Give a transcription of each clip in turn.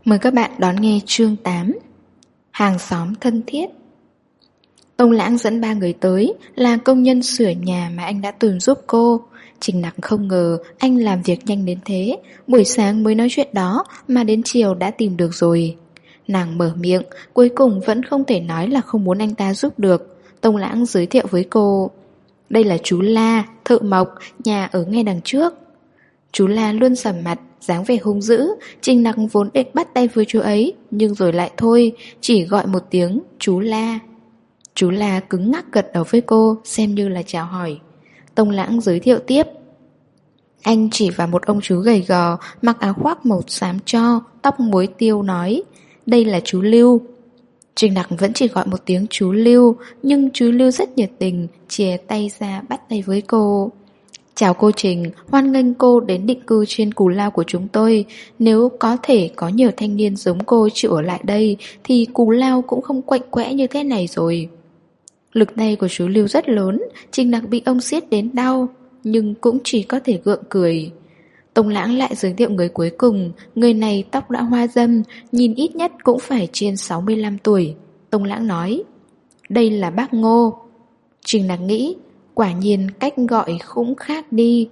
Mời các bạn đón nghe chương 8. Hàng xóm thân thiết. Tông Lãng dẫn 3 người tới là công nhân sửa nhà mà anh đã từng giúp cô. Trình Nặc không ngờ anh làm việc nhanh đến thế, buổi sáng mới nói chuyện đó mà đến chiều đã tìm được rồi. Nàng mở miệng, cuối cùng vẫn không thể nói là không muốn anh ta giúp được. Tông Lãng giới thiệu với cô: đây là chú La, thợ mộc, nhà ở ngay đằng trước. Chú La luôn sầm mặt, dáng vẻ hung dữ. Trình Nặc vốn định bắt tay với chú ấy, nhưng rồi lại thôi, chỉ gọi một tiếng chú La. Chú La cứng ngắc gật đầu với cô, xem như là chào hỏi. Tông Lãng giới thiệu tiếp. Anh chỉ vào một ông chú gầy gò, mặc áo khoác màu xám tro, tóc muối tiêu nói: đây là chú Lưu. Trình Nặc vẫn chỉ gọi một tiếng chú Lưu, nhưng chú Lưu rất nhiệt tình, chìa tay ra bắt tay với cô. Chào cô Trình, hoan nghênh cô đến định cư trên Cù Lao của chúng tôi. Nếu có thể có nhiều thanh niên giống cô chịu ở lại đây thì Cù Lao cũng không quạnh quẽ như thế này rồi. Lực tay của chú Lưu rất lớn, Trình Nặc bị ông siết đến đau, nhưng cũng chỉ có thể gượng cười. Tông Lãng lại giới thiệu người cuối cùng. Người này tóc đã hoa râm, nhìn ít nhất cũng phải trên 65 tuổi. Tông Lãng nói: đây là bác Ngô. Trình Nặc nghĩ, quả nhiên cách gọi cũng khác đi.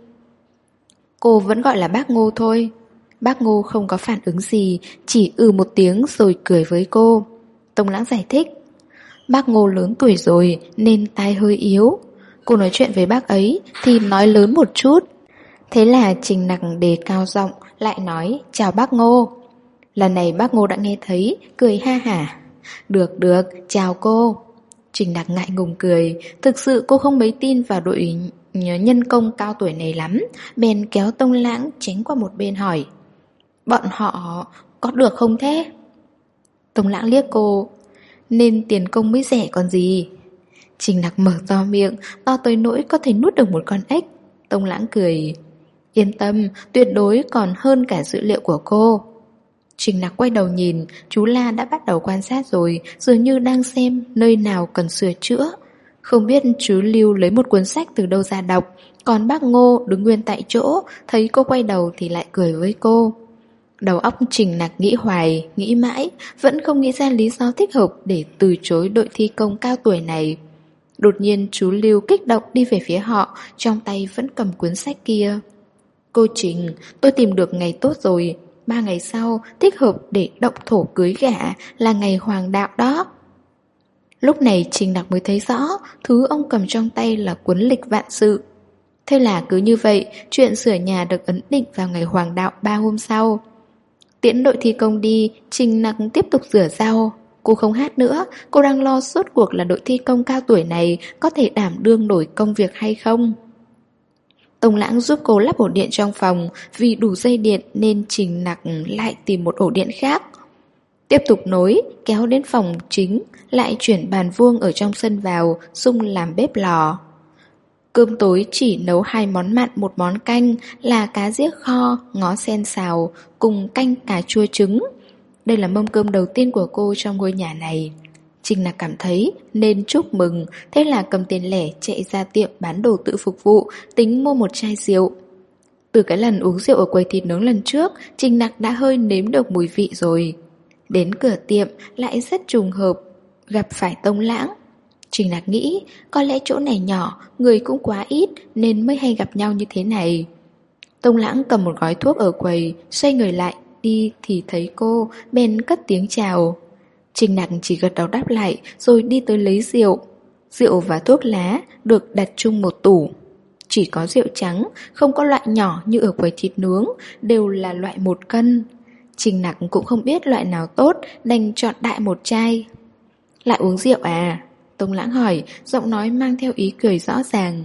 Cô vẫn gọi là bác Ngô thôi. Bác Ngô không có phản ứng gì, chỉ một tiếng rồi cười với cô. Tông Lãng giải thích: bác Ngô lớn tuổi rồi nên tai hơi yếu. Cô nói chuyện với bác ấy thì nói lớn một chút. Thế là Trình Nặc đề cao giọng lại nói: chào bác Ngô. Lần này bác Ngô đã nghe thấy, cười ha hả. Được, chào cô. Trình Nặc ngại ngùng cười. Thực sự cô không mấy tin vào đội nhân công cao tuổi này lắm, bèn kéo Tông Lãng tránh qua một bên hỏi: bọn họ có được không thế? Tông Lãng liếc cô: nên tiền công mới rẻ còn gì. Trình Nặc mở to miệng, to tới nỗi có thể nuốt được một con ếch. Tông Lãng cười: yên tâm, tuyệt đối còn hơn cả dữ liệu của cô. Trình Nặc quay đầu nhìn, chú La đã bắt đầu quan sát rồi, dường như đang xem nơi nào cần sửa chữa. Không biết chú Lưu lấy một cuốn sách từ đâu ra đọc, còn bác Ngô đứng nguyên tại chỗ, thấy cô quay đầu thì lại cười với cô. Đầu óc Trình Nặc nghĩ hoài, nghĩ mãi, vẫn không nghĩ ra lý do thích hợp để từ chối đội thi công cao tuổi này. Đột nhiên chú Lưu kích động đi về phía họ, trong tay vẫn cầm cuốn sách kia. Cô Trình, tôi tìm được ngày tốt rồi. 3 ngày sau, thích hợp để động thổ cưới gả là ngày hoàng đạo đó. Lúc này Trình Nặc mới thấy rõ, thứ ông cầm trong tay là cuốn lịch vạn sự. Thế là cứ như vậy, chuyện sửa nhà được ấn định vào ngày hoàng đạo 3 hôm sau. Tiễn đội thi công đi, Trình Nặc tiếp tục rửa rau. Cô không hát nữa, cô đang lo rốt cuộc là đội thi công cao tuổi này có thể đảm đương nổi công việc hay không. Tông Lãng giúp cô lắp ổ điện trong phòng, vì đủ dây điện nên Trình Nặc lại tìm một ổ điện khác. Tiếp tục nối, kéo đến phòng chính, lại chuyển bàn vuông ở trong sân vào, xung làm bếp lò. Cơm tối chỉ nấu 2 món mặn, 1 món canh là cá giếc kho, ngó sen xào, cùng canh cà chua trứng. Đây là mâm cơm đầu tiên của cô trong ngôi nhà này. Trình Nặc cảm thấy nên chúc mừng, thế là cầm tiền lẻ chạy ra tiệm bán đồ tự phục vụ, tính mua một chai rượu. Từ cái lần uống rượu ở quầy thịt nướng lần trước, Trình Nặc đã hơi nếm được mùi vị rồi. Đến cửa tiệm lại rất trùng hợp, gặp phải Tông Lãng. Trình Nặc nghĩ có lẽ chỗ này nhỏ, người cũng quá ít nên mới hay gặp nhau như thế này. Tông Lãng cầm một gói thuốc ở quầy, xoay người lại đi thì thấy cô, bèn cất tiếng chào. Trình Nặc chỉ gật đầu đáp lại rồi đi tới lấy rượu. Rượu và thuốc lá được đặt chung một tủ. Chỉ có rượu trắng, không có loại nhỏ như ở quầy thịt nướng, đều là loại 1 cân. Trình Nặc cũng không biết loại nào tốt, đành chọn đại một chai. Lại uống rượu à? Tông Lãng hỏi, giọng nói mang theo ý cười rõ ràng.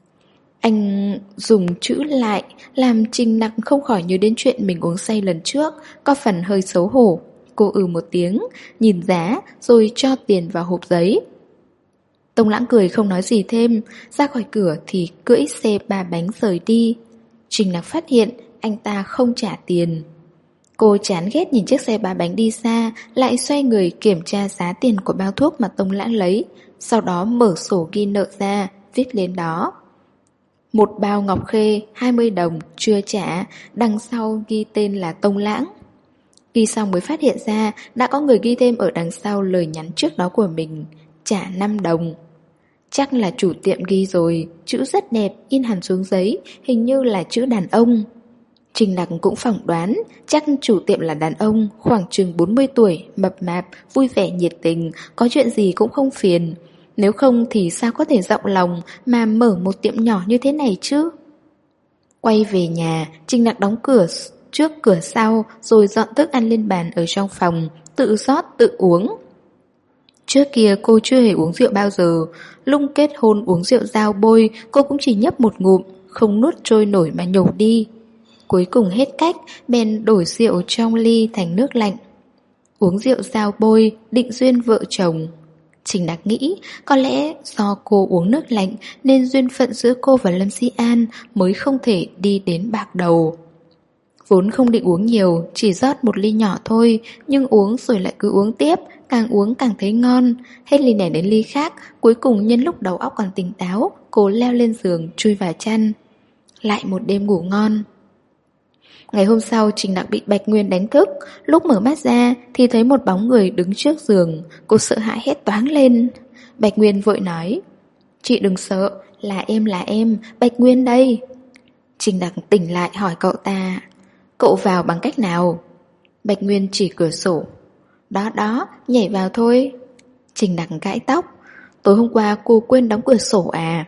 Anh dùng chữ lại làm Trình Nặc không khỏi nhớ đến chuyện mình uống say lần trước, có phần hơi xấu hổ. Cô một tiếng, nhìn giá rồi cho tiền vào hộp giấy. Tông Lãng cười không nói gì thêm, ra khỏi cửa thì cưỡi xe 3 bánh rời đi. Trình Nặc phát hiện anh ta không trả tiền. Cô chán ghét nhìn chiếc xe 3 bánh đi xa, lại xoay người kiểm tra giá tiền của bao thuốc mà Tông Lãng lấy, sau đó mở sổ ghi nợ ra, viết lên đó: 1 bao ngọc khê 20 đồng chưa trả, đằng sau ghi tên là Tông Lãng. Ghi xong mới phát hiện ra đã có người ghi thêm ở đằng sau lời nhắn trước đó của mình: trả 5 đồng. Chắc là chủ tiệm ghi rồi, chữ rất đẹp, in hẳn xuống giấy, hình như là chữ đàn ông. Trình Đặc cũng phỏng đoán, chắc chủ tiệm là đàn ông, khoảng chừng 40 tuổi, mập mạp, vui vẻ nhiệt tình, có chuyện gì cũng không phiền. Nếu không thì sao có thể rộng lòng mà mở một tiệm nhỏ như thế này chứ? Quay về nhà, Trình Đặc đóng cửa trước cửa sau rồi dọn thức ăn lên bàn ở trong phòng, tự rót tự uống. Trước kia cô chưa hề uống rượu bao giờ, lúc kết hôn uống rượu dao bôi cô cũng chỉ nhấp một ngụm, không nuốt trôi nổi mà nhổ đi. Cuối cùng hết cách, bèn đổi rượu trong ly thành nước lạnh. Uống rượu dao bôi, định duyên vợ chồng. Trình Đặc nghĩ có lẽ do cô uống nước lạnh nên duyên phận giữa cô và Lâm Sĩ An mới không thể đi đến bạc đầu. Vốn không định uống nhiều, chỉ rót một ly nhỏ thôi, nhưng uống rồi lại cứ uống tiếp, càng uống càng thấy ngon. Hết ly này đến ly khác, cuối cùng nhân lúc đầu óc còn tỉnh táo, cô leo lên giường chui vào chăn. Lại một đêm ngủ ngon. Ngày hôm sau Trình Đặc bị Bạch Nguyên đánh thức. Lúc mở mắt ra thì thấy một bóng người đứng trước giường. Cô sợ hãi hét toáng lên. Bạch Nguyên vội nói: chị đừng sợ, là em, Bạch Nguyên đây. Trình Đặc tỉnh lại hỏi cậu ta: cậu vào bằng cách nào? Bạch Nguyên chỉ cửa sổ: đó, nhảy vào thôi. Trình Đặc gãi tóc: tối hôm qua cô quên đóng cửa sổ à?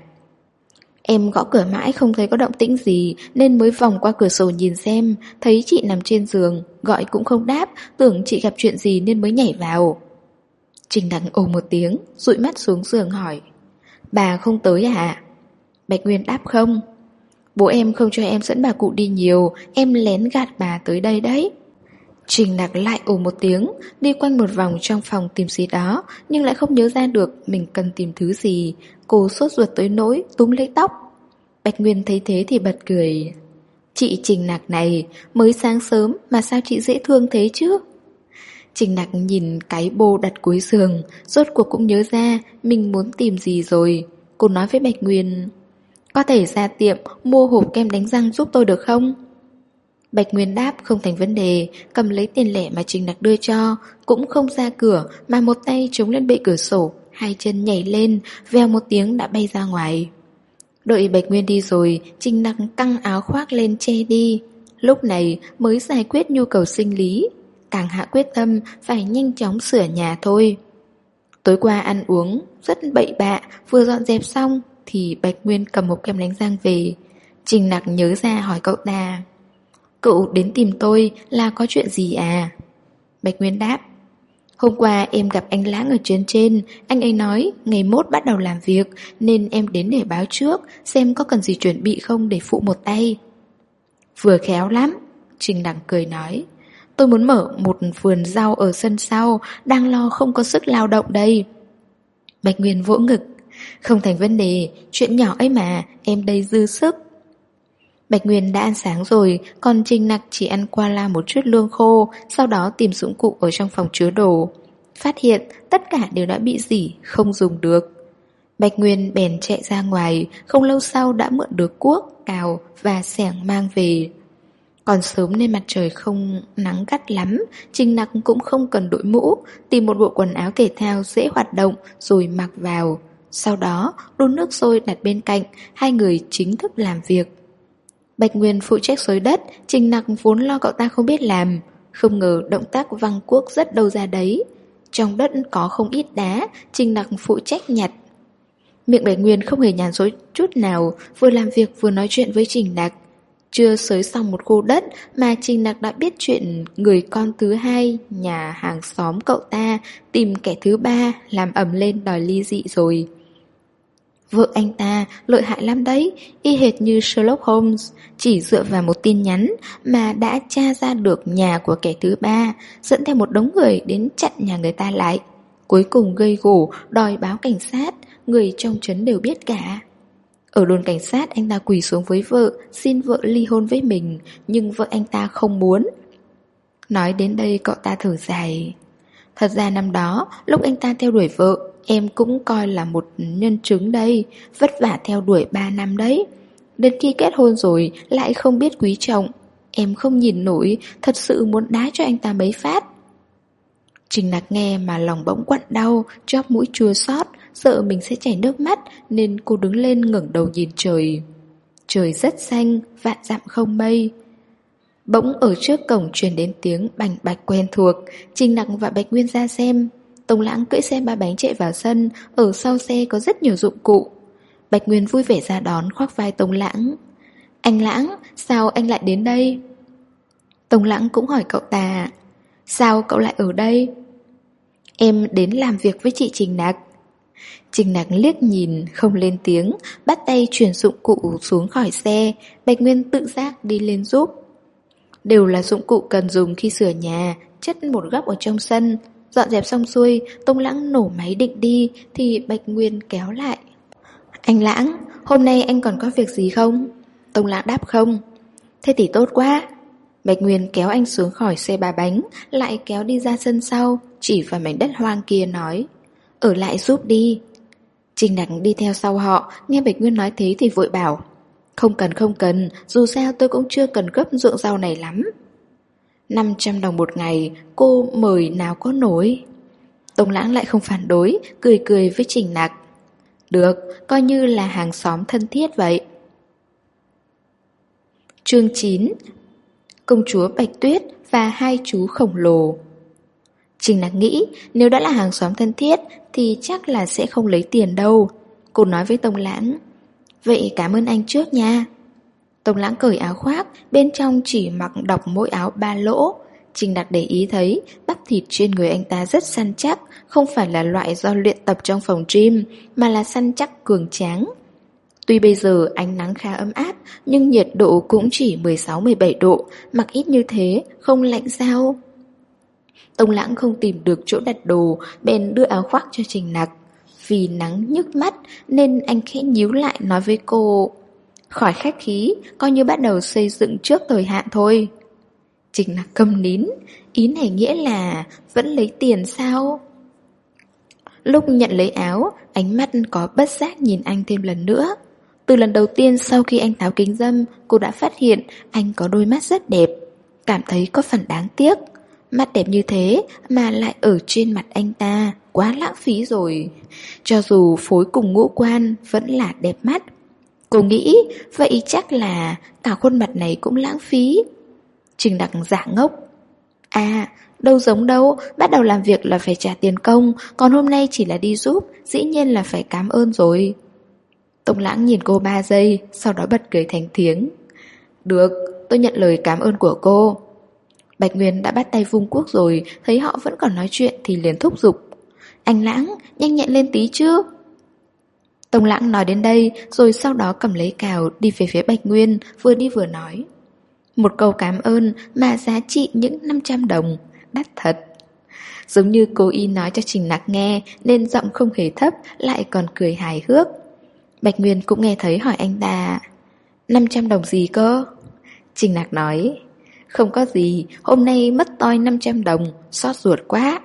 Em gõ cửa mãi không thấy có động tĩnh gì nên mới vòng qua cửa sổ nhìn xem, thấy chị nằm trên giường, gọi cũng không đáp, tưởng chị gặp chuyện gì nên mới nhảy vào. Trình Đặc ồ một tiếng, dụi mắt xuống giường hỏi: bà không tới à? Bạch Nguyên đáp không. Bố em không cho em dẫn bà cụ đi nhiều, em lén gạt bà tới đây đấy. Trình Đặc lại ồ một tiếng, đi quanh một vòng trong phòng tìm gì đó, nhưng lại không nhớ ra được mình cần tìm thứ gì. Cô sốt ruột tới nỗi túm lấy tóc. Bạch Nguyên thấy thế thì bật cười: chị Trình Đặc này, mới sáng sớm mà sao chị dễ thương thế chứ? Trình Đặc nhìn cái bô đặt cuối giường, rốt cuộc cũng nhớ ra mình muốn tìm gì rồi. Cô nói với Bạch Nguyên: có thể ra tiệm mua hộp kem đánh răng giúp tôi được không? Bạch Nguyên đáp không thành vấn đề, cầm lấy tiền lẻ mà Trình Đặc đưa cho, cũng không ra cửa mà một tay chống lên bệ cửa sổ, hai chân nhảy lên, vèo một tiếng đã bay ra ngoài. Đợi Bạch Nguyên đi rồi, Trình Đặc căng áo khoác lên che đi. Lúc này mới giải quyết nhu cầu sinh lý, càng hạ quyết tâm phải nhanh chóng sửa nhà thôi. Tối qua ăn uống rất bậy bạ, vừa dọn dẹp xong thì Bạch Nguyên cầm hộp kem đánh răng về. Trình Đặc nhớ ra hỏi cậu ta: cậu đến tìm tôi là có chuyện gì à? Bạch Nguyên đáp: hôm qua em gặp anh Lãng ở trên, anh ấy nói ngày mốt bắt đầu làm việc nên em đến để báo trước xem có cần gì chuẩn bị không để phụ một tay. Vừa khéo lắm, Trình Đằng cười nói. Tôi muốn mở một vườn rau ở sân sau, đang lo không có sức lao động đây. Bạch Nguyên vỗ ngực: không thành vấn đề, chuyện nhỏ ấy mà, em đây dư sức. Bạch Nguyên đã ăn sáng rồi, còn Trình Nặc chỉ ăn qua la một chút lương khô, sau đó tìm dụng cụ ở trong phòng chứa đồ. Phát hiện tất cả đều đã bị rỉ, không dùng được. Bạch Nguyên bèn chạy ra ngoài, không lâu sau đã mượn được cuốc, cào và xẻng mang về. Còn sớm nên mặt trời không nắng gắt lắm, Trình Nặc cũng không cần đội mũ, tìm một bộ quần áo thể thao dễ hoạt động rồi mặc vào. Sau đó đun nước sôi đặt bên cạnh, hai người chính thức làm việc. Bạch Nguyên phụ trách xới đất, Trình Nặc vốn lo cậu ta không biết làm, không ngờ động tác văng cuốc rất đâu ra đấy. Trong đất có không ít đá, Trình Nặc phụ trách nhặt. Miệng Bạch Nguyên không hề nhàn rỗi chút nào, vừa làm việc vừa nói chuyện với Trình Nặc. Chưa xới xong một khu đất mà Trình Nặc đã biết chuyện người con thứ hai nhà hàng xóm cậu ta tìm kẻ thứ ba làm ầm lên đòi ly dị rồi. Vợ anh ta lợi hại lắm đấy, y hệt như Sherlock Holmes, chỉ dựa vào một tin nhắn mà đã tra ra được nhà của kẻ thứ ba, dẫn theo một đống người đến chặn nhà người ta lại. Cuối cùng gây gổ, đòi báo cảnh sát, người trong trấn đều biết cả. Ở đồn cảnh sát anh ta quỳ xuống với vợ, xin vợ ly hôn với mình, nhưng vợ anh ta không muốn. Nói đến đây cậu ta thở dài. Thật ra năm đó, lúc anh ta theo đuổi vợ, em cũng coi là một nhân chứng đây, vất vả theo đuổi 3 năm đấy. Đến khi kết hôn rồi lại không biết quý trọng. Em không nhìn nổi, thật sự muốn đá cho anh ta mấy phát. Trình Nặc nghe mà lòng bỗng quặn đau, chóp mũi chua xót, sợ mình sẽ chảy nước mắt, nên cô đứng lên ngẩng đầu nhìn trời. Trời rất xanh, vạn dặm không mây. Bỗng ở trước cổng truyền đến tiếng bành bạch quen thuộc. Trình Nặc và Bạch Nguyên ra xem. Tống Lãng cưỡi xe ba bánh chạy vào sân. Ở sau xe có rất nhiều dụng cụ. Bạch Nguyên vui vẻ ra đón, khoác vai Tống Lãng. Anh Lãng, sao anh lại đến đây? Tống Lãng cũng hỏi cậu ta, sao cậu lại ở đây? Em đến làm việc với chị Trình Nặc. Trình Nặc liếc nhìn, không lên tiếng, bắt tay chuyển dụng cụ xuống khỏi xe. Bạch Nguyên tự giác đi lên giúp. Đều là dụng cụ cần dùng khi sửa nhà, chất một góc ở trong sân. Dọn dẹp xong xuôi, Tống Lãng nổ máy định đi thì Bạch Nguyên kéo lại. Anh Lãng, hôm nay anh còn có việc gì không? Tống Lãng đáp không. Thế thì tốt quá. Bạch Nguyên kéo anh xuống khỏi xe ba bánh, lại kéo đi ra sân sau, chỉ vào mảnh đất hoang kia nói, ở lại giúp đi. Trình Nặc đi theo sau họ, nghe Bạch Nguyên nói thế thì vội bảo, không cần, dù sao tôi cũng chưa cần gấp ruộng rau này lắm. 500 đồng một ngày, cô mời nào có nổi. Tống Lãng lại không phản đối, cười cười với Trình Nặc. Được, coi như là hàng xóm thân thiết vậy. Chương 9. Công chúa Bạch Tuyết và hai chú khổng lồ. Trình Nặc nghĩ nếu đã là hàng xóm thân thiết thì chắc là sẽ không lấy tiền đâu. Cô nói với Tống Lãng, vậy cảm ơn anh trước nha. Tống Lãng cởi áo khoác, bên trong chỉ mặc đọc mỗi áo 3 lỗ. Trình Nặc để ý thấy bắp thịt trên người anh ta rất săn chắc, không phải là loại do luyện tập trong phòng gym, mà là săn chắc cường tráng. Tuy bây giờ ánh nắng khá ấm áp, nhưng nhiệt độ cũng chỉ 16-17 độ, mặc ít như thế, không lạnh sao? Tống Lãng không tìm được chỗ đặt đồ, bèn đưa áo khoác cho Trình Nặc. Vì nắng nhức mắt nên anh khẽ nhíu lại nói với cô, khỏi khách khí, coi như bắt đầu xây dựng trước thời hạn thôi. Trình Nặc câm nín, ý này nghĩa là vẫn lấy tiền sao? Lúc nhận lấy áo, ánh mắt có bất giác nhìn anh thêm lần nữa. Từ lần đầu tiên sau khi anh tháo kính râm, cô đã phát hiện anh có đôi mắt rất đẹp. Cảm thấy có phần đáng tiếc. Mắt đẹp như thế mà lại ở trên mặt anh ta, quá lãng phí rồi. Cho dù phối cùng ngũ quan vẫn là đẹp mắt. Cô nghĩ vậy chắc là cả khuôn mặt này cũng lãng phí. Trình Nặc giả ngốc. À, đâu giống đâu, bắt đầu làm việc là phải trả tiền công, còn hôm nay chỉ là đi giúp, dĩ nhiên là phải cảm ơn rồi. Tống Lãng nhìn cô 3 giây, sau đó bật cười thành tiếng. Được, tôi nhận lời cảm ơn của cô. Bạch Nguyên đã bắt tay vung cuốc rồi, thấy họ vẫn còn nói chuyện thì liền thúc giục. Anh Lãng, nhanh nhẹn lên tí chứ. Tống Lãng nói đến đây, rồi sau đó cầm lấy cào đi về phía Bạch Nguyên, vừa đi vừa nói. Một câu cảm ơn mà giá trị những 500 đồng, đắt thật. Giống như cố ý nói cho Trình Nặc nghe, nên giọng không hề thấp, lại còn cười hài hước. Bạch Nguyên cũng nghe thấy hỏi anh ta, 500 đồng gì cơ? Trình Nặc nói, không có gì, hôm nay mất toi 500 đồng, xót ruột quá.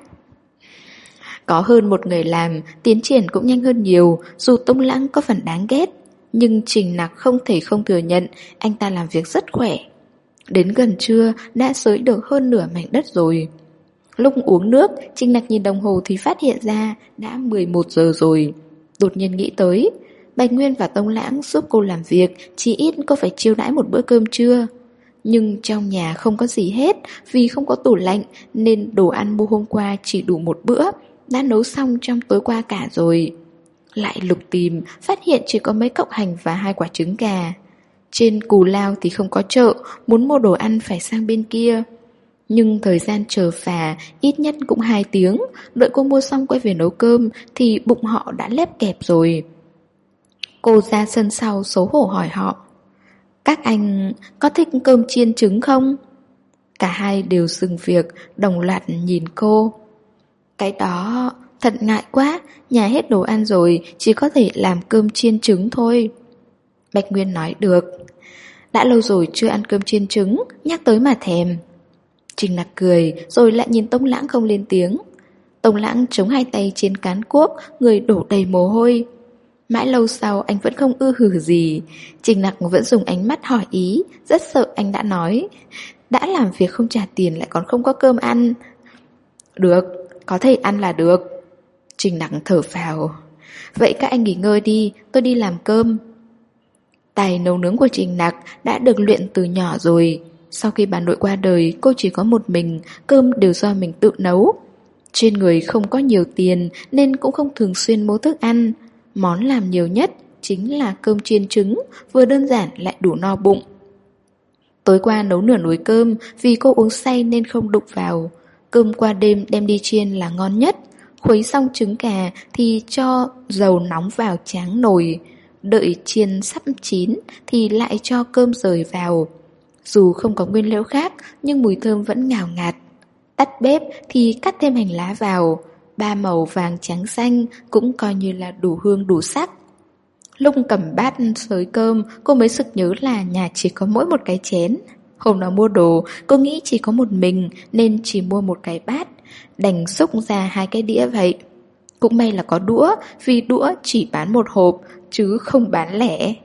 Có hơn một người làm, tiến triển cũng nhanh hơn nhiều, dù Tống Lãng có phần đáng ghét. Nhưng Trình Nặc không thể không thừa nhận, anh ta làm việc rất khỏe. Đến gần trưa, đã xới được hơn nửa mảnh đất rồi. Lúc uống nước, Trình Nặc nhìn đồng hồ thì phát hiện ra đã 11 giờ rồi. Đột nhiên nghĩ tới, Bạch Nguyên và Tống Lãng giúp cô làm việc, chỉ ít cô phải chiêu đãi một bữa cơm trưa. Nhưng trong nhà không có gì hết, vì không có tủ lạnh nên đồ ăn mua hôm qua chỉ đủ một bữa, đã nấu xong trong tối qua cả rồi. Lại lục tìm, phát hiện chỉ có mấy cọng hành và 2 quả trứng gà. Trên Cù Lao thì không có chợ, muốn mua đồ ăn phải sang bên kia. Nhưng thời gian chờ phà ít nhất cũng 2 tiếng, đợi cô mua xong quay về nấu cơm thì bụng họ đã lép kẹp rồi. Cô ra sân sau xấu hổ hỏi họ, các anh có thích cơm chiên trứng không? Cả hai đều dừng việc, đồng loạt nhìn cô. Cái đó thật ngại quá, nhà hết đồ ăn rồi, chỉ có thể làm cơm chiên trứng thôi. Bạch Nguyên nói được. Đã lâu rồi chưa ăn cơm chiên trứng, nhắc tới mà thèm. Trình Nặc cười, rồi lại nhìn Tống Lãng không lên tiếng. Tống Lãng chống 2 tay trên cán cuốc, người đổ đầy mồ hôi. Mãi lâu sau anh vẫn không ư hử gì. Trình Nặc vẫn dùng ánh mắt hỏi ý, rất sợ anh đã nói. Đã làm việc không trả tiền lại còn không có cơm ăn. Được, có thể ăn là được. Trình Nặc thở phào. Vậy các anh nghỉ ngơi đi, tôi đi làm cơm. Tài nấu nướng của Trình Nặc đã được luyện từ nhỏ rồi. Sau khi bà nội qua đời, cô chỉ có một mình, cơm đều do mình tự nấu. Trên người không có nhiều tiền nên cũng không thường xuyên mua thức ăn. Món làm nhiều nhất chính là cơm chiên trứng, vừa đơn giản lại đủ no bụng. Tối qua nấu nửa nồi cơm, vì cô uống say nên không đụng vào. Cơm qua đêm đem đi chiên là ngon nhất. Khuấy xong trứng gà thì cho dầu nóng vào tráng nồi. Đợi chiên sắp chín thì lại cho cơm rời vào. Dù không có nguyên liệu khác nhưng mùi thơm vẫn ngào ngạt. Tắt bếp thì cắt thêm hành lá vào. Ba màu vàng trắng xanh cũng coi như là đủ hương đủ sắc. Lúc cầm bát xới cơm, cô mới sực nhớ là nhà chỉ có mỗi một cái chén. Hôm đó mua đồ, cô nghĩ chỉ có một mình nên chỉ mua một cái bát, đành xúc ra 2 cái đĩa vậy. Cũng may là có đũa, vì đũa chỉ bán một hộp, chứ không bán lẻ.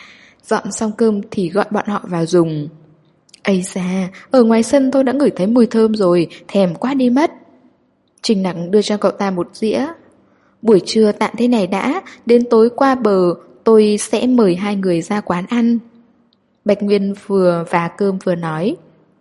Dọn xong cơm thì gọi bọn họ vào dùng. Ây da, ở ngoài sân tôi đã ngửi thấy mùi thơm rồi, thèm quá đi mất. Trình Nặc đưa cho cậu ta một dĩa. Buổi trưa tạm thế này đã, đến tối qua bờ tôi sẽ mời 2 người ra quán ăn. Bạch Nguyên vừa vả cơm vừa nói.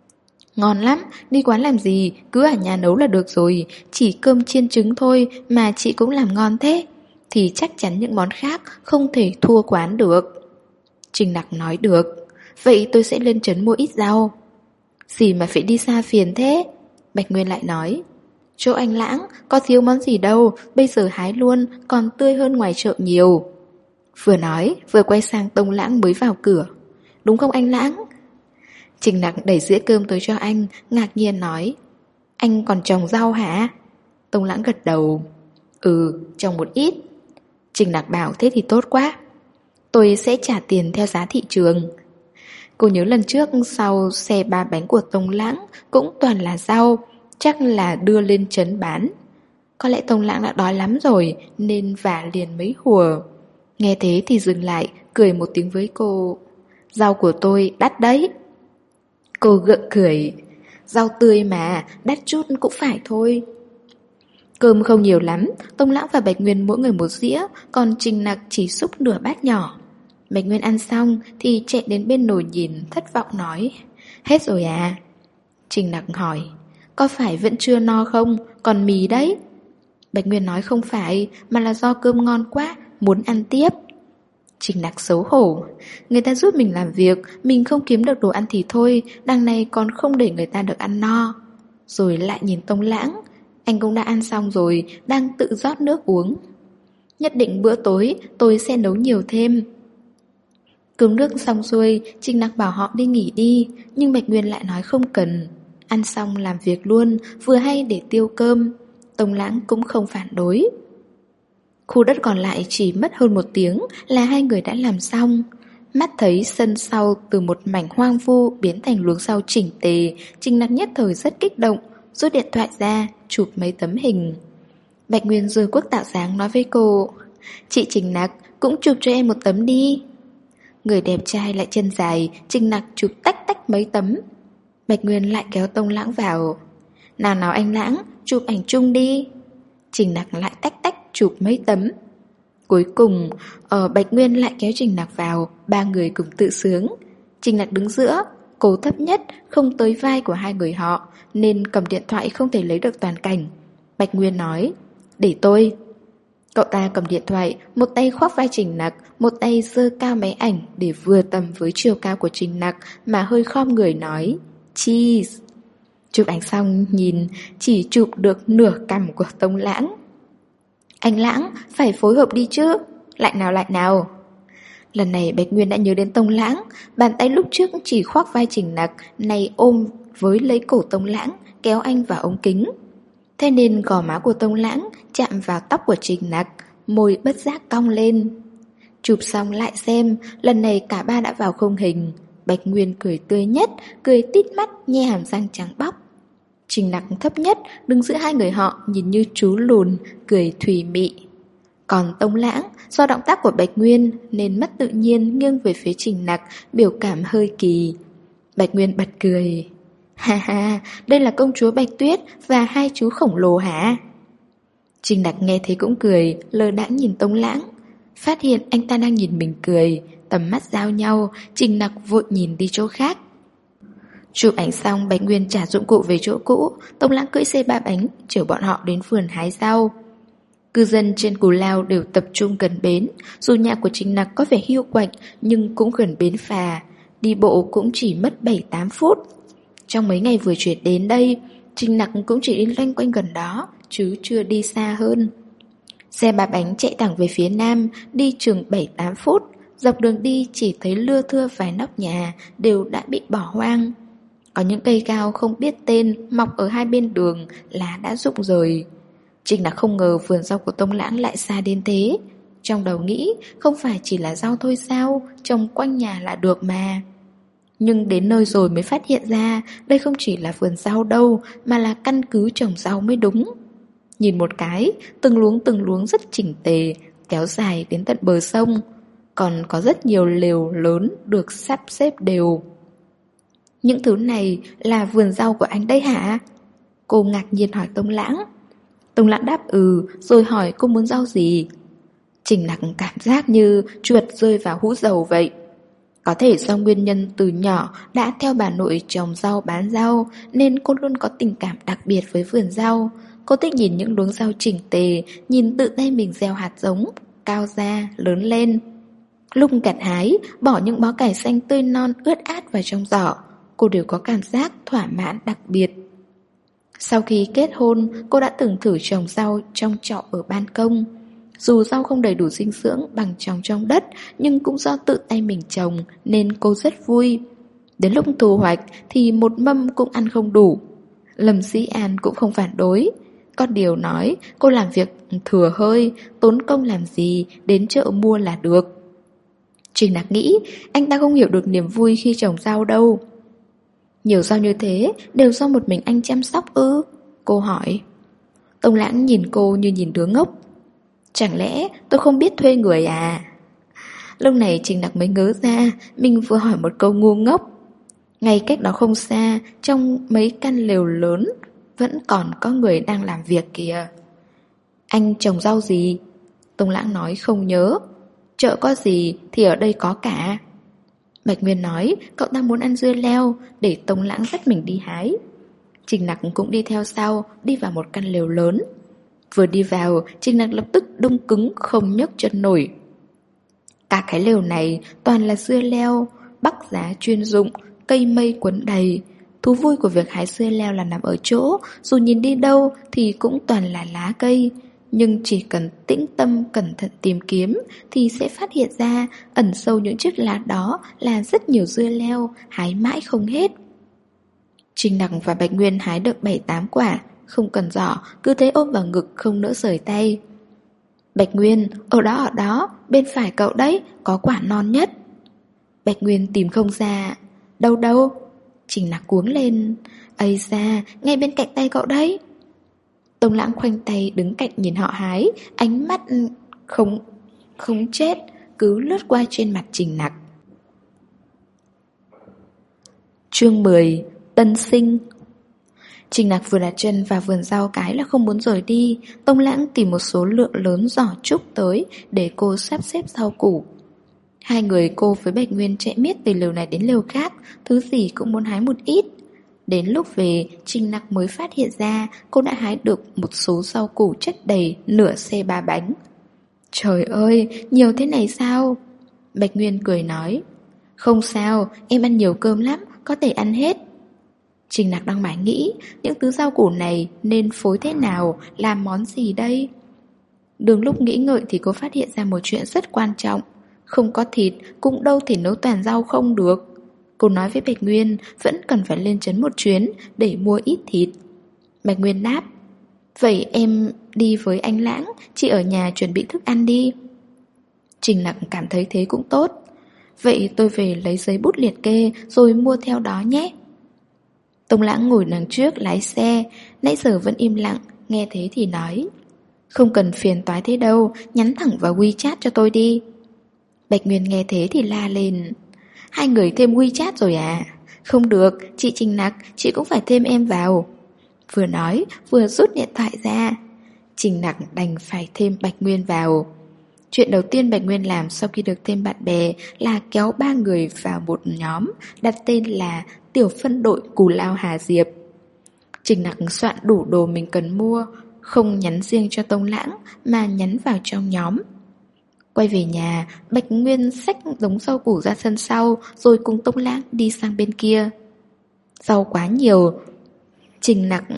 Ngon lắm, đi quán làm gì, cứ ở nhà nấu là được rồi, chỉ cơm chiên trứng thôi mà chị cũng làm ngon thế. Thì chắc chắn những món khác không thể thua quán được. Trình Nặc nói được, vậy tôi sẽ lên trấn mua ít rau. Gì mà phải đi xa phiền thế? Bạch Nguyên lại nói. Chỗ anh Lãng, có thiếu món gì đâu, bây giờ hái luôn, còn tươi hơn ngoài chợ nhiều. Vừa nói, vừa quay sang Tông Lãng mới vào cửa. Đúng không anh Lãng? Trình Nặc đẩy dĩa cơm tới cho anh, ngạc nhiên nói. Anh còn trồng rau hả? Tông Lãng gật đầu. Ừ, trồng một ít. Trình Nặc bảo thế thì tốt quá. Tôi sẽ trả tiền theo giá thị trường. Cô nhớ lần trước sau xe 3 bánh của Tông Lãng cũng toàn là rau, chắc là đưa lên trấn bán. Có lẽ Tông Lãng đã đói lắm rồi nên vả liền mấy hùa. Nghe thế thì dừng lại, cười một tiếng với cô. Rau của tôi đắt đấy. Cô gượng cười. Rau tươi mà, đắt chút cũng phải thôi. Cơm không nhiều lắm, Tông Lãng và Bạch Nguyên mỗi người một dĩa, còn Trình Nặc chỉ xúc nửa bát nhỏ. Bạch Nguyên ăn xong thì chạy đến bên nồi nhìn, thất vọng nói. Hết rồi à? Trình Nặc hỏi. Có phải vẫn chưa no không? Còn mì đấy. Bạch Nguyên nói không phải, mà là do cơm ngon quá, muốn ăn tiếp. Trình Nặc xấu hổ. Người ta giúp mình làm việc, mình không kiếm được đồ ăn thì thôi, đằng này còn không để người ta được ăn no. Rồi lại nhìn Tông Lãng. Anh cũng đã ăn xong rồi, đang tự rót nước uống. Nhất định bữa tối tôi sẽ nấu nhiều thêm. Cơm nước xong xuôi, Trình Nặc bảo họ đi nghỉ đi, nhưng Bạch Nguyên lại nói không cần. Ăn xong làm việc luôn, vừa hay để tiêu cơm. Tông Lãng cũng không phản đối. Khu đất còn lại chỉ mất hơn 1 tiếng là 2 người đã làm xong. Mắt thấy sân sau từ một mảnh hoang vu biến thành luống rau chỉnh tề, Trình Nặc nhất thời rất kích động, rút điện thoại ra, chụp mấy tấm hình. Bạch Nguyên giơ quốc tạo dáng nói với cô. Chị Trình Nặc, cũng chụp cho em một tấm đi. Người đẹp trai lại chân dài, Trình Nặc chụp tách tách mấy tấm. Bạch Nguyên lại kéo Tông Lãng vào. Nào nào anh Lãng, chụp ảnh chung đi. Trình Nặc lại tách tách chụp mấy tấm. Cuối cùng, Bạch Nguyên lại kéo Trình Nặc vào, 3 người cùng tự sướng. Trình Nặc đứng giữa, cô thấp nhất, không tới vai của 2 người họ, nên cầm điện thoại không thể lấy được toàn cảnh. Bạch Nguyên nói, để tôi. Cậu ta cầm điện thoại, một tay khoác vai Trình Nặc, một tay giơ cao máy ảnh để vừa tầm với chiều cao của Trình Nặc mà hơi khom người nói, cheese. Chụp ảnh xong nhìn, chỉ chụp được nửa cằm của Tông Lãng. Anh Lãng, phải phối hợp đi chứ. Lại nào. Lần này Bạch Nguyên đã nhớ đến Tông Lãng. Bàn tay lúc trước chỉ khoác vai Trình Nặc, này ôm với lấy cổ Tông Lãng, kéo anh vào ống kính. Thế nên gò má của Tông Lãng chạm vào tóc của Trình Nặc, môi bất giác cong lên. Chụp xong lại xem, lần này cả 3 đã vào khung hình. Bạch Nguyên cười tươi nhất, cười tít mắt, nhe hàm răng trắng bóc. Trình Nặc thấp nhất, đứng giữa 2 người họ nhìn như chú lùn, cười thùy mị. Còn Tông Lãng, do động tác của Bạch Nguyên nên mất tự nhiên nghiêng về phía Trình Nặc, biểu cảm hơi kỳ. Bạch Nguyên bật cười. Ha ha, đây là công chúa Bạch Tuyết và hai chú khổng lồ hả? Trình Nặc nghe thấy cũng cười, lơ đãng nhìn Tông Lãng. Phát hiện anh ta đang nhìn mình cười, tầm mắt giao nhau, Trình Nặc vội nhìn đi chỗ khác. Chụp ảnh xong, Bạch Nguyên trả dụng cụ về chỗ cũ, Tông Lãng cưỡi xe ba bánh chở bọn họ đến vườn hái rau. Cư dân trên Cù Lao đều tập trung gần bến, dù nhà của Trình Nặc có vẻ hiu quạnh nhưng cũng gần bến phà, đi bộ cũng chỉ mất 7-8 phút. Trong mấy ngày vừa chuyển đến đây, Trình Nặc cũng chỉ đi loanh quanh gần đó, chứ chưa đi xa hơn. Xe ba bánh chạy thẳng về phía nam, đi chừng 7-8 phút, dọc đường đi chỉ thấy lưa thưa vài nóc nhà đều đã bị bỏ hoang. Có những cây cao không biết tên mọc ở hai bên đường, lá đã rụng rời. Trình Nặc không ngờ vườn rau của Tông Lãng lại xa đến thế. Trong đầu nghĩ không phải chỉ là rau thôi sao, trồng quanh nhà là được mà. Nhưng đến nơi rồi mới phát hiện ra đây không chỉ là vườn rau đâu, mà là căn cứ trồng rau mới đúng. Nhìn một cái, từng luống rất chỉnh tề, kéo dài đến tận bờ sông. Còn có rất nhiều lều lớn được sắp xếp đều. Những thứ này là vườn rau của anh đây hả? Cô ngạc nhiên hỏi Tông Lãng. Tông Lãng đáp rồi hỏi cô muốn rau gì. Trình Nặc cảm giác như chuột rơi vào hũ dầu vậy. Có thể do nguyên nhân từ nhỏ đã theo bà nội trồng rau bán rau, nên cô luôn có tình cảm đặc biệt với vườn rau. Cô thích nhìn những luống rau chỉnh tề, nhìn tự tay mình gieo hạt giống, cao ra, lớn lên. Lúc gặt hái, bỏ những bó cải xanh tươi non ướt át vào trong giỏ, cô đều có cảm giác thỏa mãn đặc biệt. Sau khi kết hôn, cô đã từng thử trồng rau trong chậu ở ban công. Dù rau không đầy đủ dinh dưỡng bằng trồng trong đất, nhưng cũng do tự tay mình trồng nên cô rất vui. Đến lúc thu hoạch thì một mâm cũng ăn không đủ. Lâm Dĩ An cũng không phản đối. Có điều nói cô làm việc thừa hơi, tốn công làm gì, đến chợ mua là được. Trình Nặc nghĩ anh ta không hiểu được niềm vui khi trồng rau đâu. Nhiều rau như thế đều do một mình anh chăm sóc ư? Cô hỏi. Tông Lãng nhìn cô như nhìn đứa ngốc. Chẳng lẽ tôi không biết thuê người à? Lúc này Trình Nặc mới ngớ ra mình vừa hỏi một câu ngu ngốc. Ngay cách đó không xa, trong mấy căn lều lớn vẫn còn có người đang làm việc kìa. Anh trồng rau gì? Tông Lãng nói không nhớ. Chợ có gì thì ở đây có cả. Bạch Nguyên nói cậu ta muốn ăn dưa leo, để Tông Lãng dắt mình đi hái. Trình Nặc cũng đi theo sau, đi vào một căn lều lớn. Vừa đi vào, Trình Nặc lập tức đông cứng không nhấc chân nổi. Cả cái lều này toàn là dưa leo, bắc giá chuyên dụng, cây mây quấn đầy. Thú vui của việc hái dưa leo là nằm ở chỗ, dù nhìn đi đâu thì cũng toàn là lá cây. Nhưng chỉ cần tĩnh tâm cẩn thận tìm kiếm thì sẽ phát hiện ra ẩn sâu những chiếc lá đó là rất nhiều dưa leo, hái mãi không hết. Trình Nặc và Bạch Nguyên hái được 7-8 quả, không cần giỏ, cứ thế ôm vào ngực không nỡ rời tay. Bạch Nguyên, ở đó, bên phải cậu đấy, có quả non nhất. Bạch Nguyên tìm không ra. Đâu? Trình Nặc cuống lên. Ây da, ngay bên cạnh tay cậu đấy. Tông Lãng khoanh tay đứng cạnh nhìn họ hái, ánh mắt không chết, cứ lướt qua trên mặt Trình Nặc. Chương 10. Tân sinh. Trình Nặc vừa đặt chân vào vườn rau cái là không muốn rời đi. Tông Lãng tìm một số lượng lớn giỏ trúc tới để cô sắp xếp rau củ. Hai người cô với Bạch Nguyên chạy miết từ lều này đến lều khác, thứ gì cũng muốn hái một ít. Đến lúc về, Trình Nặc mới phát hiện ra cô đã hái được một số rau củ chất đầy nửa xe ba bánh. Trời ơi, nhiều thế này sao? Bạch Nguyên cười nói. Không sao, em ăn nhiều cơm lắm, có thể ăn hết. Trình Nặc đang mải nghĩ những thứ rau củ này nên phối thế nào, làm món gì đây? Đường lúc nghĩ ngợi thì cô phát hiện ra một chuyện rất quan trọng. Không có thịt cũng đâu thể nấu toàn rau không được. Cô nói với Bạch Nguyên vẫn cần phải lên trấn một chuyến để mua ít thịt. Bạch Nguyên đáp. Vậy em đi với anh Lãng, chị ở nhà chuẩn bị thức ăn đi. Trình Nặc cảm thấy thế cũng tốt. Vậy tôi về lấy giấy bút liệt kê rồi mua theo đó nhé. Tông Lãng ngồi đằng trước lái xe, nãy giờ vẫn im lặng, nghe thế thì nói. Không cần phiền toái thế đâu, nhắn thẳng vào WeChat cho tôi đi. Bạch Nguyên nghe thế thì la lên. Hai người thêm WeChat rồi à? Không được, chị Trình Nặc, chị cũng phải thêm em vào. Vừa nói, vừa rút điện thoại ra. Trình Nặc đành phải thêm Bạch Nguyên vào. Chuyện đầu tiên Bạch Nguyên làm sau khi được thêm bạn bè là kéo 3 người vào một nhóm, đặt tên là Tiểu Phân đội Cù Lao Hà Diệp. Trình Nặc soạn đủ đồ mình cần mua, không nhắn riêng cho Tông Lãng mà nhắn vào trong nhóm. Quay về nhà, Bạch Nguyên xách đống rau củ ra sân sau rồi cùng Tông Lãng đi sang bên kia. Rau quá nhiều, Trình Nặc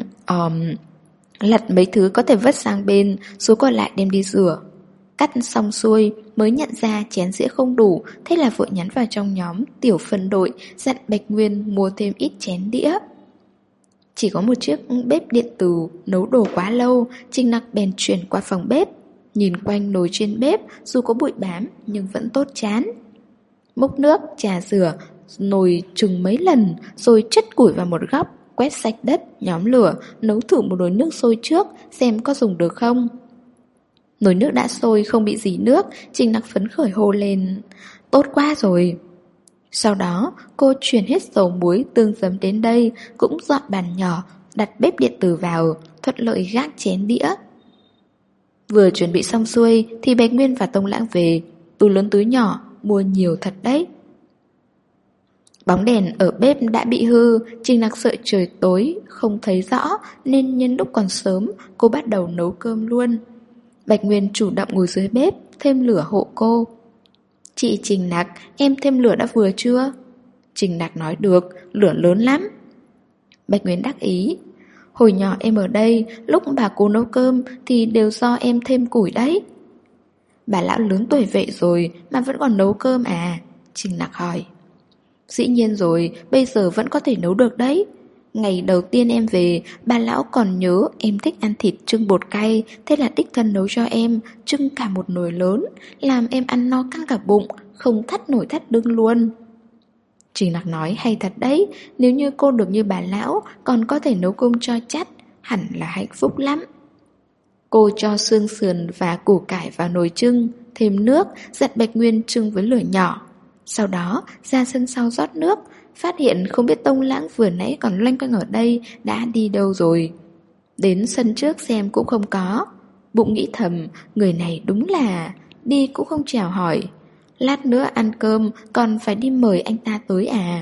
lật mấy thứ có thể vứt sang bên, số còn lại đem đi rửa. Cắt xong xuôi mới nhận ra chén dĩa không đủ, thế là vội nhắn vào trong nhóm Tiểu Phân đội dặn Bạch Nguyên mua thêm ít chén đĩa. Chỉ có một chiếc bếp điện tử nấu đồ quá lâu, Trình Nặc bèn chuyển qua phòng bếp. Nhìn quanh nồi trên bếp, dù có bụi bám nhưng vẫn tốt chán. Múc nước, trà rửa, nồi chừng mấy lần, rồi chất củi vào một góc, quét sạch đất, nhóm lửa, nấu thử một nồi nước sôi trước, xem có dùng được không. Nồi nước đã sôi không bị rỉ nước, Trình Nặc phấn khởi hô lên. Tốt quá rồi. Sau đó, cô chuyển hết dầu muối tương giấm đến đây, cũng dọn bàn nhỏ, đặt bếp điện tử vào, thuận lợi gác chén đĩa. Vừa chuẩn bị xong xuôi thì Bạch Nguyên và Tông Lãng về, túi lớn túi nhỏ, mua nhiều thật đấy. Bóng đèn ở bếp đã bị hư, Trình Nặc sợ trời tối, không thấy rõ nên nhân lúc còn sớm, cô bắt đầu nấu cơm luôn. Bạch Nguyên chủ động ngồi dưới bếp, thêm lửa hộ cô. Chị Trình Nặc, em thêm lửa đã vừa chưa? Trình Nặc nói được, lửa lớn lắm. Bạch Nguyên đắc ý. Hồi nhỏ em ở đây, lúc bà cô nấu cơm thì đều do em thêm củi đấy. Bà lão lớn tuổi vậy rồi mà vẫn còn nấu cơm à? Trình Nặc hỏi. Dĩ nhiên rồi, bây giờ vẫn có thể nấu được đấy. Ngày đầu tiên em về, bà lão còn nhớ em thích ăn thịt trưng bột cay, thế là đích thân nấu cho em, trưng cả một nồi lớn, làm em ăn no căng cả bụng, không thắt nổi thắt lưng luôn. Trình Nặc nói hay thật đấy, nếu như cô được như bà lão, còn có thể nấu cơm cho chắt, hẳn là hạnh phúc lắm. Cô cho xương sườn và củ cải vào nồi trưng, thêm nước, dặn Bạch Nguyên trưng với lửa nhỏ. Sau đó, ra sân sau rót nước, phát hiện không biết Tông Lãng vừa nãy còn loanh quanh ở đây đã đi đâu rồi. Đến sân trước xem cũng không có. Bụng nghĩ thầm, người này đúng là đi cũng không chào hỏi. Lát nữa ăn cơm còn phải đi mời anh ta tới à?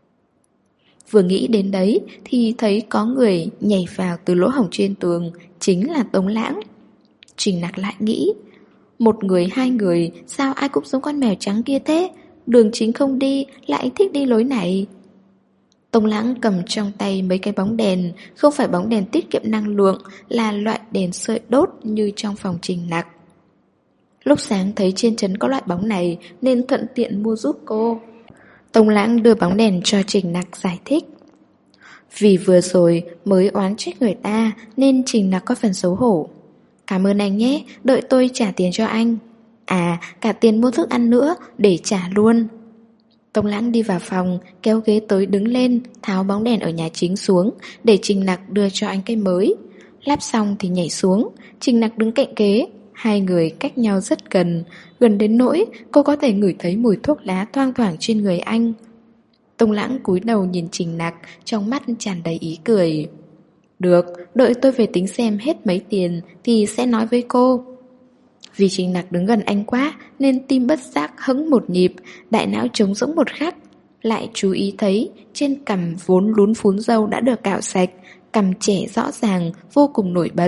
Vừa nghĩ đến đấy thì thấy có người nhảy vào từ lỗ hổng trên tường, chính là Tông Lãng. Trình Nặc lại nghĩ, một người hai người sao ai cũng giống con mèo trắng kia thế? Đường chính không đi, lại thích đi lối này. Tông Lãng cầm trong tay mấy cái bóng đèn, không phải bóng đèn tiết kiệm năng lượng, là loại đèn sợi đốt như trong phòng Trình Nặc. Lúc sáng thấy trên trấn có loại bóng này nên thuận tiện mua giúp cô. Tông Lãng đưa bóng đèn cho Trình Nặc giải thích. Vì vừa rồi mới oán trách người ta nên Trình Nặc có phần xấu hổ. Cảm ơn anh nhé, đợi tôi trả tiền cho anh. À, cả tiền mua thức ăn nữa, để trả luôn. Tông Lãng đi vào phòng, kéo ghế tới đứng lên, tháo bóng đèn ở nhà chính xuống, để Trình Nặc đưa cho anh cái mới. Lắp xong thì nhảy xuống, Trình Nặc đứng cạnh ghế, hai người cách nhau rất gần, gần đến nỗi cô có thể ngửi thấy mùi thuốc lá thoang thoảng trên người anh. Tông Lãng cúi đầu nhìn Trình Nặc, trong mắt tràn đầy ý cười. Được, đợi tôi về tính xem hết mấy tiền thì sẽ nói với cô. Vì Trình Nặc đứng gần anh quá nên tim bất giác hững một nhịp, đại não trống rỗng một khắc. Lại chú ý thấy trên cằm vốn lún phún râu đã được cạo sạch, cằm trẻ rõ ràng, vô cùng nổi bật.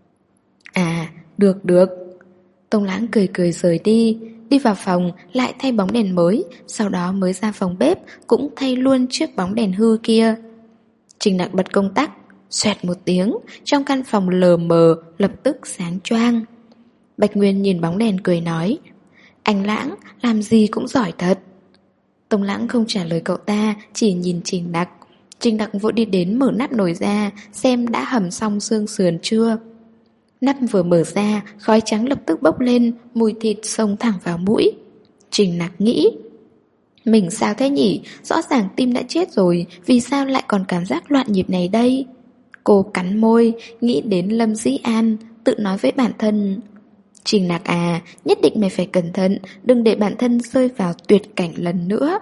À, được. Tông Lãng cười cười rời đi, đi vào phòng lại thay bóng đèn mới, sau đó mới ra phòng bếp cũng thay luôn chiếc bóng đèn hư kia. Trình Nặc bật công tắc, xoẹt một tiếng, trong căn phòng lờ mờ lập tức sáng choang. Bạch Nguyên nhìn bóng đèn cười nói, anh Lãng làm gì cũng giỏi thật. Tông Lãng không trả lời cậu ta, chỉ nhìn Trình Nặc. Trình Nặc vội đi đến mở nắp nồi ra, xem đã hầm xong xương sườn chưa. Nắp vừa mở ra, khói trắng lập tức bốc lên, mùi thịt xông thẳng vào mũi. Trình Nặc nghĩ, mình sao thế nhỉ, rõ ràng tim đã chết rồi, vì sao lại còn cảm giác loạn nhịp này đây? Cô cắn môi, nghĩ đến Lâm Dĩ An, tự nói với bản thân: Trình Nặc à, nhất định mày phải cẩn thận, đừng để bản thân rơi vào tuyệt cảnh lần nữa.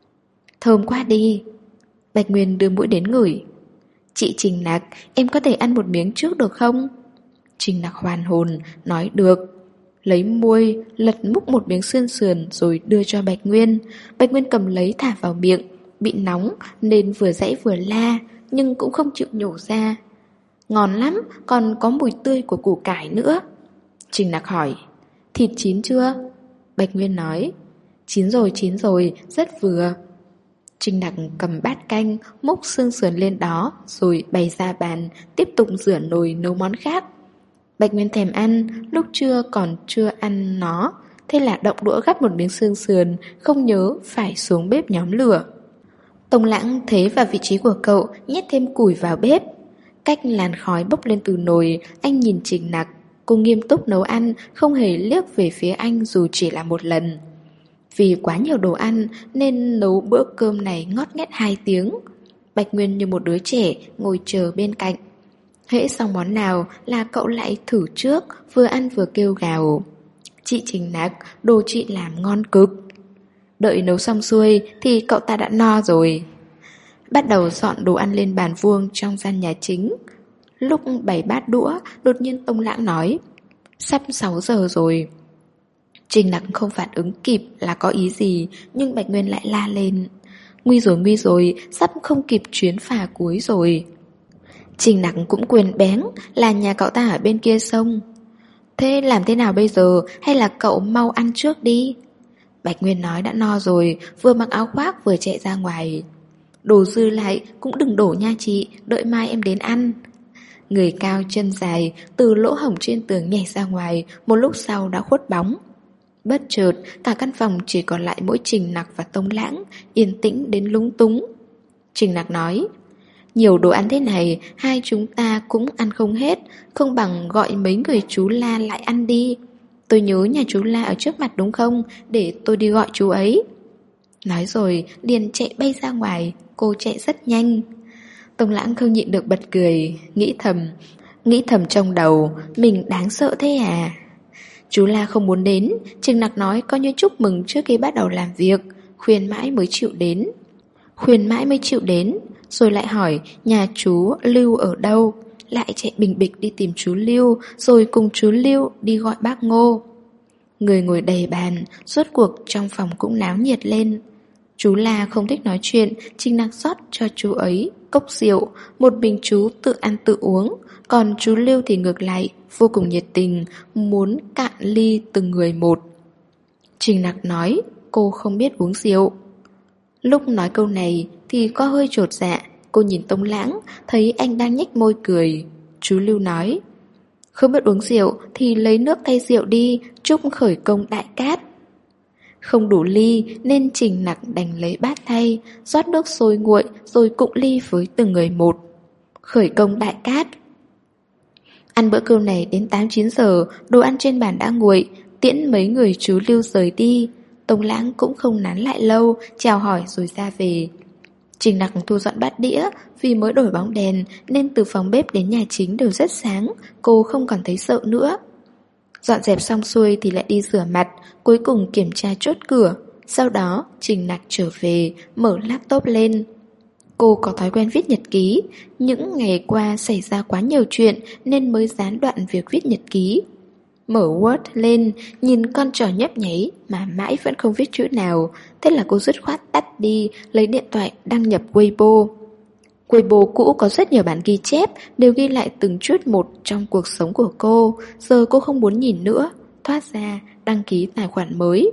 Thơm quá đi. Bạch Nguyên đưa mũi đến ngửi. Chị Trình Nặc, em có thể ăn một miếng trước được không? Trình Nặc hoàn hồn, nói được. Lấy muôi, lật múc một miếng xương sườn rồi đưa cho Bạch Nguyên. Bạch Nguyên cầm lấy thả vào miệng. Bị nóng nên vừa dãy vừa la, nhưng cũng không chịu nhổ ra. Ngon lắm, còn có mùi tươi của củ cải nữa. Trình Nặc hỏi: Thịt chín chưa? Bạch Nguyên nói: chín rồi, rất vừa. Trình Nặc cầm bát canh, múc xương sườn lên đó, rồi bày ra bàn, tiếp tục rửa nồi nấu món khác. Bạch Nguyên thèm ăn, lúc trưa còn chưa ăn nó, thế là động đũa gắp một miếng xương sườn, không nhớ phải xuống bếp nhóm lửa. Tông Lãng thế vào vị trí của cậu, nhét thêm củi vào bếp. Cách làn khói bốc lên từ nồi, anh nhìn Trình Nặc. Cô nghiêm túc nấu ăn, không hề liếc về phía anh dù chỉ là một lần. Vì quá nhiều đồ ăn nên nấu bữa cơm này ngót nghét 2 tiếng. Bạch Nguyên như một đứa trẻ ngồi chờ bên cạnh. Hễ xong món nào là cậu lại thử trước, vừa ăn vừa kêu gào: Chị Trình Nặc, đồ chị làm ngon cực. Đợi nấu xong xuôi thì cậu ta đã no rồi. Bắt đầu dọn đồ ăn lên bàn vuông trong gian nhà chính. Lúc bày bát đũa, đột nhiên Tông Lãng nói: Sắp 6 giờ rồi. Trình Nặc không phản ứng kịp là có ý gì, nhưng Bạch Nguyên lại la lên: Nguy rồi, sắp không kịp chuyến phà cuối rồi. Trình Nặc cũng quên bén là nhà cậu ta ở bên kia sông. Thế làm thế nào bây giờ, hay là cậu mau ăn trước đi? Bạch Nguyên nói đã no rồi, vừa mặc áo khoác vừa chạy ra ngoài. Đồ dư lại cũng đừng đổ nha chị, đợi mai em đến ăn. Người cao chân dài từ lỗ hổng trên tường nhảy ra ngoài, một lúc sau đã khuất bóng. Bất chợt, cả căn phòng chỉ còn lại mỗi Trình Nặc và Tông Lãng, yên tĩnh đến lúng túng. Trình Nặc nói: Nhiều đồ ăn thế này, hai chúng ta cũng ăn không hết, không bằng gọi mấy người chú La lại ăn đi. Tôi nhớ nhà chú La ở trước mặt đúng không, để tôi đi gọi chú ấy. Nói rồi liền chạy bay ra ngoài, cô chạy rất nhanh. Tông Lãng không nhịn được bật cười, nghĩ thầm trong đầu, mình đáng sợ thế à. Chú La không muốn đến, Trình Nặc nói coi như chúc mừng trước khi bắt đầu làm việc, khuyên mãi mới chịu đến, rồi lại hỏi nhà chú Lưu ở đâu, lại chạy bình bịch đi tìm chú Lưu, rồi cùng chú Lưu đi gọi bác Ngô. Người ngồi đầy bàn, rốt cuộc trong phòng cũng náo nhiệt lên. Chú La không thích nói chuyện, Trình Nặc rót cho chú ấy cốc rượu, một mình chú tự ăn tự uống, còn chú Lưu thì ngược lại, vô cùng nhiệt tình, muốn cạn ly từng người một. Trình Nặc nói cô không biết uống rượu. Lúc nói câu này thì có hơi chột dạ, cô nhìn Tông Lãng, thấy anh đang nhếch môi cười. Chú Lưu nói: Không biết uống rượu thì lấy nước thay rượu đi, chúc khởi công đại cát. Không đủ ly nên Trình Nặc đành lấy bát thay, rót nước sôi nguội rồi cụng ly với từng người một. Khởi công đại cát. Ăn bữa cơm này đến 8-9 giờ, đồ ăn trên bàn đã nguội, tiễn mấy người chú Lưu rời đi. Tông Lãng cũng không nán lại lâu, chào hỏi rồi ra về. Trình Nặc thu dọn bát đĩa, vì mới đổi bóng đèn nên từ phòng bếp đến nhà chính đều rất sáng, cô không còn thấy sợ nữa. Dọn dẹp xong xuôi thì lại đi rửa mặt, cuối cùng kiểm tra chốt cửa. Sau đó Trình Nặc trở về, mở laptop lên. Cô có thói quen viết nhật ký, những ngày qua xảy ra quá nhiều chuyện nên mới gián đoạn việc viết nhật ký. Mở Word lên, nhìn con trò nhấp nháy mà mãi vẫn không viết chữ nào, thế là cô dứt khoát tắt đi, lấy điện thoại đăng nhập Weibo. Weibo cũ có rất nhiều bản ghi chép, đều ghi lại từng chút một trong cuộc sống của cô, giờ cô không muốn nhìn nữa, thoát ra, đăng ký tài khoản mới.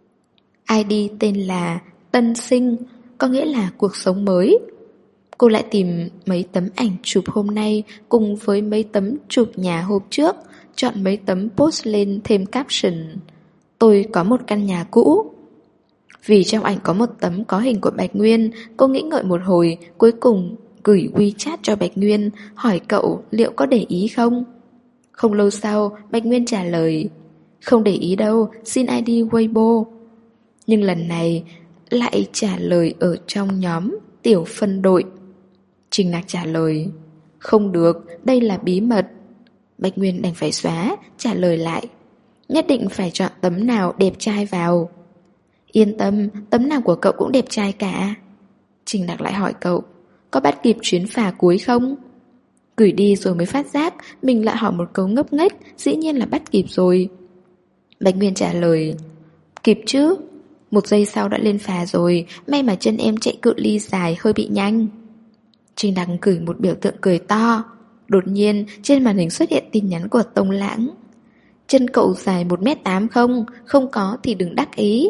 ID tên là Tân Sinh, có nghĩa là cuộc sống mới. Cô lại tìm mấy tấm ảnh chụp hôm nay cùng với mấy tấm chụp nhà hôm trước, chọn mấy tấm post lên thêm caption: Tôi có một căn nhà cũ. Vì trong ảnh có một tấm có hình của Bạch Nguyên, cô nghĩ ngợi một hồi, cuối cùng gửi WeChat cho Bạch Nguyên, hỏi cậu liệu có để ý không. Không lâu sau, Bạch Nguyên trả lời: Không để ý đâu, xin ID Weibo. Nhưng lần này lại trả lời ở trong nhóm tiểu phân đội. Trình Nặc trả lời: Không được, đây là bí mật. Bạch Nguyên đành phải xóa, trả lời lại. Nhất định phải chọn tấm nào đẹp trai vào. Yên tâm, tấm nào của cậu cũng đẹp trai cả. Trình Đặc lại hỏi cậu, có bắt kịp chuyến phà cuối không? Gửi đi rồi mới phát giác, mình lại hỏi một câu ngốc nghếch, dĩ nhiên là bắt kịp rồi. Bạch Nguyên trả lời, kịp chứ. 1 giây sau đã lên phà rồi, may mà chân em chạy cự ly dài hơi bị nhanh. Trình Đặc gửi một biểu tượng cười to. Đột nhiên trên màn hình xuất hiện tin nhắn của Tông Lãng. Chân cậu dài 1m8 không? Không có thì đừng đắc ý.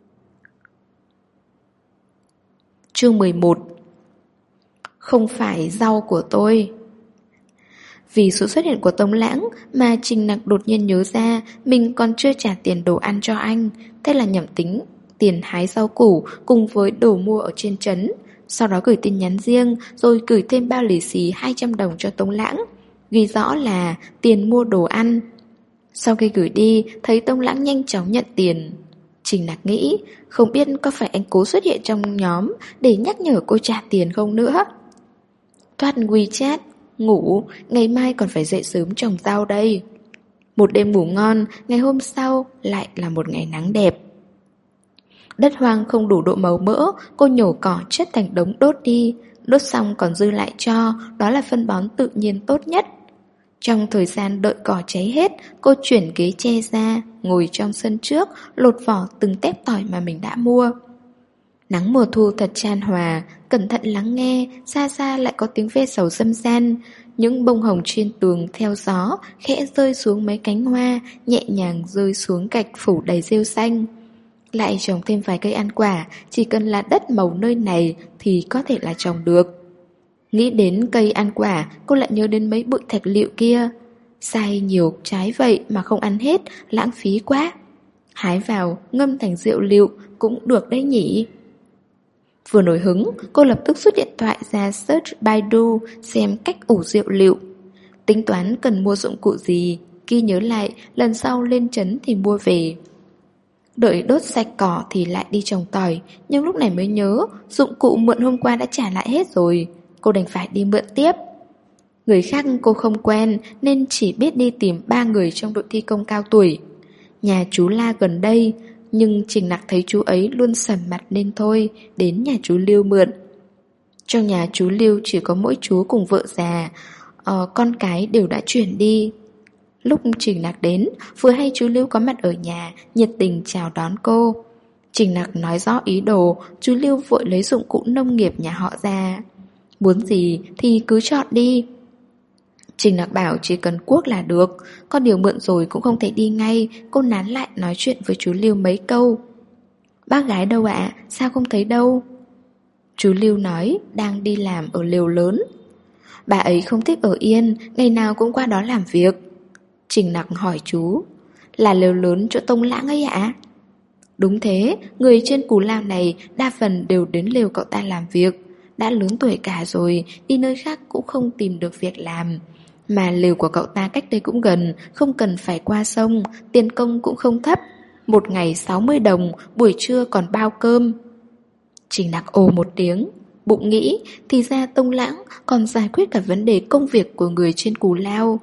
Chương 11. Không phải rau của tôi. Vì sự xuất hiện của Tông Lãng mà Trình Nặc đột nhiên nhớ ra mình còn chưa trả tiền đồ ăn cho anh. Thế là nhẩm tính tiền hái rau củ cùng với đồ mua ở trên trấn. Sau đó gửi tin nhắn riêng rồi gửi thêm bao lì xì 200 đồng cho Tông Lãng, ghi rõ là tiền mua đồ ăn. Sau khi gửi đi, thấy Tông Lãng nhanh chóng nhận tiền. Trình Nặc nghĩ, không biết có phải anh cố xuất hiện trong nhóm để nhắc nhở cô trả tiền không nữa. Thoát WeChat, ngủ, ngày mai còn phải dậy sớm trồng rau đây. Một đêm ngủ ngon, ngày hôm sau lại là một ngày nắng đẹp. Đất hoang không đủ độ màu mỡ, cô nhổ cỏ chất thành đống đốt đi. Đốt xong còn dư lại cho, đó là phân bón tự nhiên tốt nhất. Trong thời gian đợi cỏ cháy hết, cô chuyển ghế tre ra, ngồi trong sân trước, lột vỏ từng tép tỏi mà mình đã mua. Nắng mùa thu thật chan hòa, cẩn thận lắng nghe, xa xa lại có tiếng ve sầu râm ran. Những bông hồng trên tường theo gió, khẽ rơi xuống mấy cánh hoa, nhẹ nhàng rơi xuống gạch phủ đầy rêu xanh. Lại trồng thêm vài cây ăn quả, chỉ cần là đất màu nơi này thì có thể là trồng được. Nghĩ đến cây ăn quả, cô lại nhớ đến mấy bụi thạch liệu kia. Sai nhiều trái vậy mà không ăn hết, lãng phí quá. Hái vào, ngâm thành rượu liệu cũng được đấy nhỉ. Vừa nổi hứng, cô lập tức rút điện thoại ra search Baidu xem cách ủ rượu liệu. Tính toán cần mua dụng cụ gì, ghi nhớ lại, lần sau lên trấn thì mua về. Đợi đốt sạch cỏ thì lại đi trồng tỏi, nhưng lúc này mới nhớ dụng cụ mượn hôm qua đã trả lại hết rồi. Cô đành phải đi mượn tiếp. Người khác cô không quen nên chỉ biết đi tìm 3 người trong đội thi công cao tuổi. Nhà chú La gần đây, nhưng Trình Nặc thấy chú ấy luôn sầm mặt nên thôi, đến nhà chú Lưu mượn. Trong nhà chú Lưu chỉ có mỗi chú cùng vợ già, con cái đều đã chuyển đi. Lúc Trình Nặc đến, vừa hay chú Lưu có mặt ở nhà, nhiệt tình chào đón cô. Trình Nặc nói rõ ý đồ, chú Lưu vội lấy dụng cụ nông nghiệp nhà họ ra. Muốn gì thì cứ chọn đi. Trình Nặc bảo chỉ cần cuốc là được, có điều mượn rồi cũng không thể đi ngay. Cô nán lại nói chuyện với chú Lưu mấy câu. Bác gái đâu ạ? Sao không thấy đâu? Chú Lưu nói đang đi làm ở lều lớn. Bà ấy không thích ở yên, ngày nào cũng qua đó làm việc. Trình Nặc hỏi chú, là lều lớn chỗ Tông Lãng ấy ạ? Đúng thế, người trên Cù Lao này đa phần đều đến lều cậu ta làm việc. Đã lớn tuổi cả rồi, đi nơi khác cũng không tìm được việc làm. Mà lều của cậu ta cách đây cũng gần, không cần phải qua sông, tiền công cũng không thấp. 1 ngày 60 đồng, buổi trưa còn bao cơm. Trình Nặc ồ một tiếng, bụng nghĩ thì ra Tông Lãng còn giải quyết cả vấn đề công việc của người trên Cù Lao.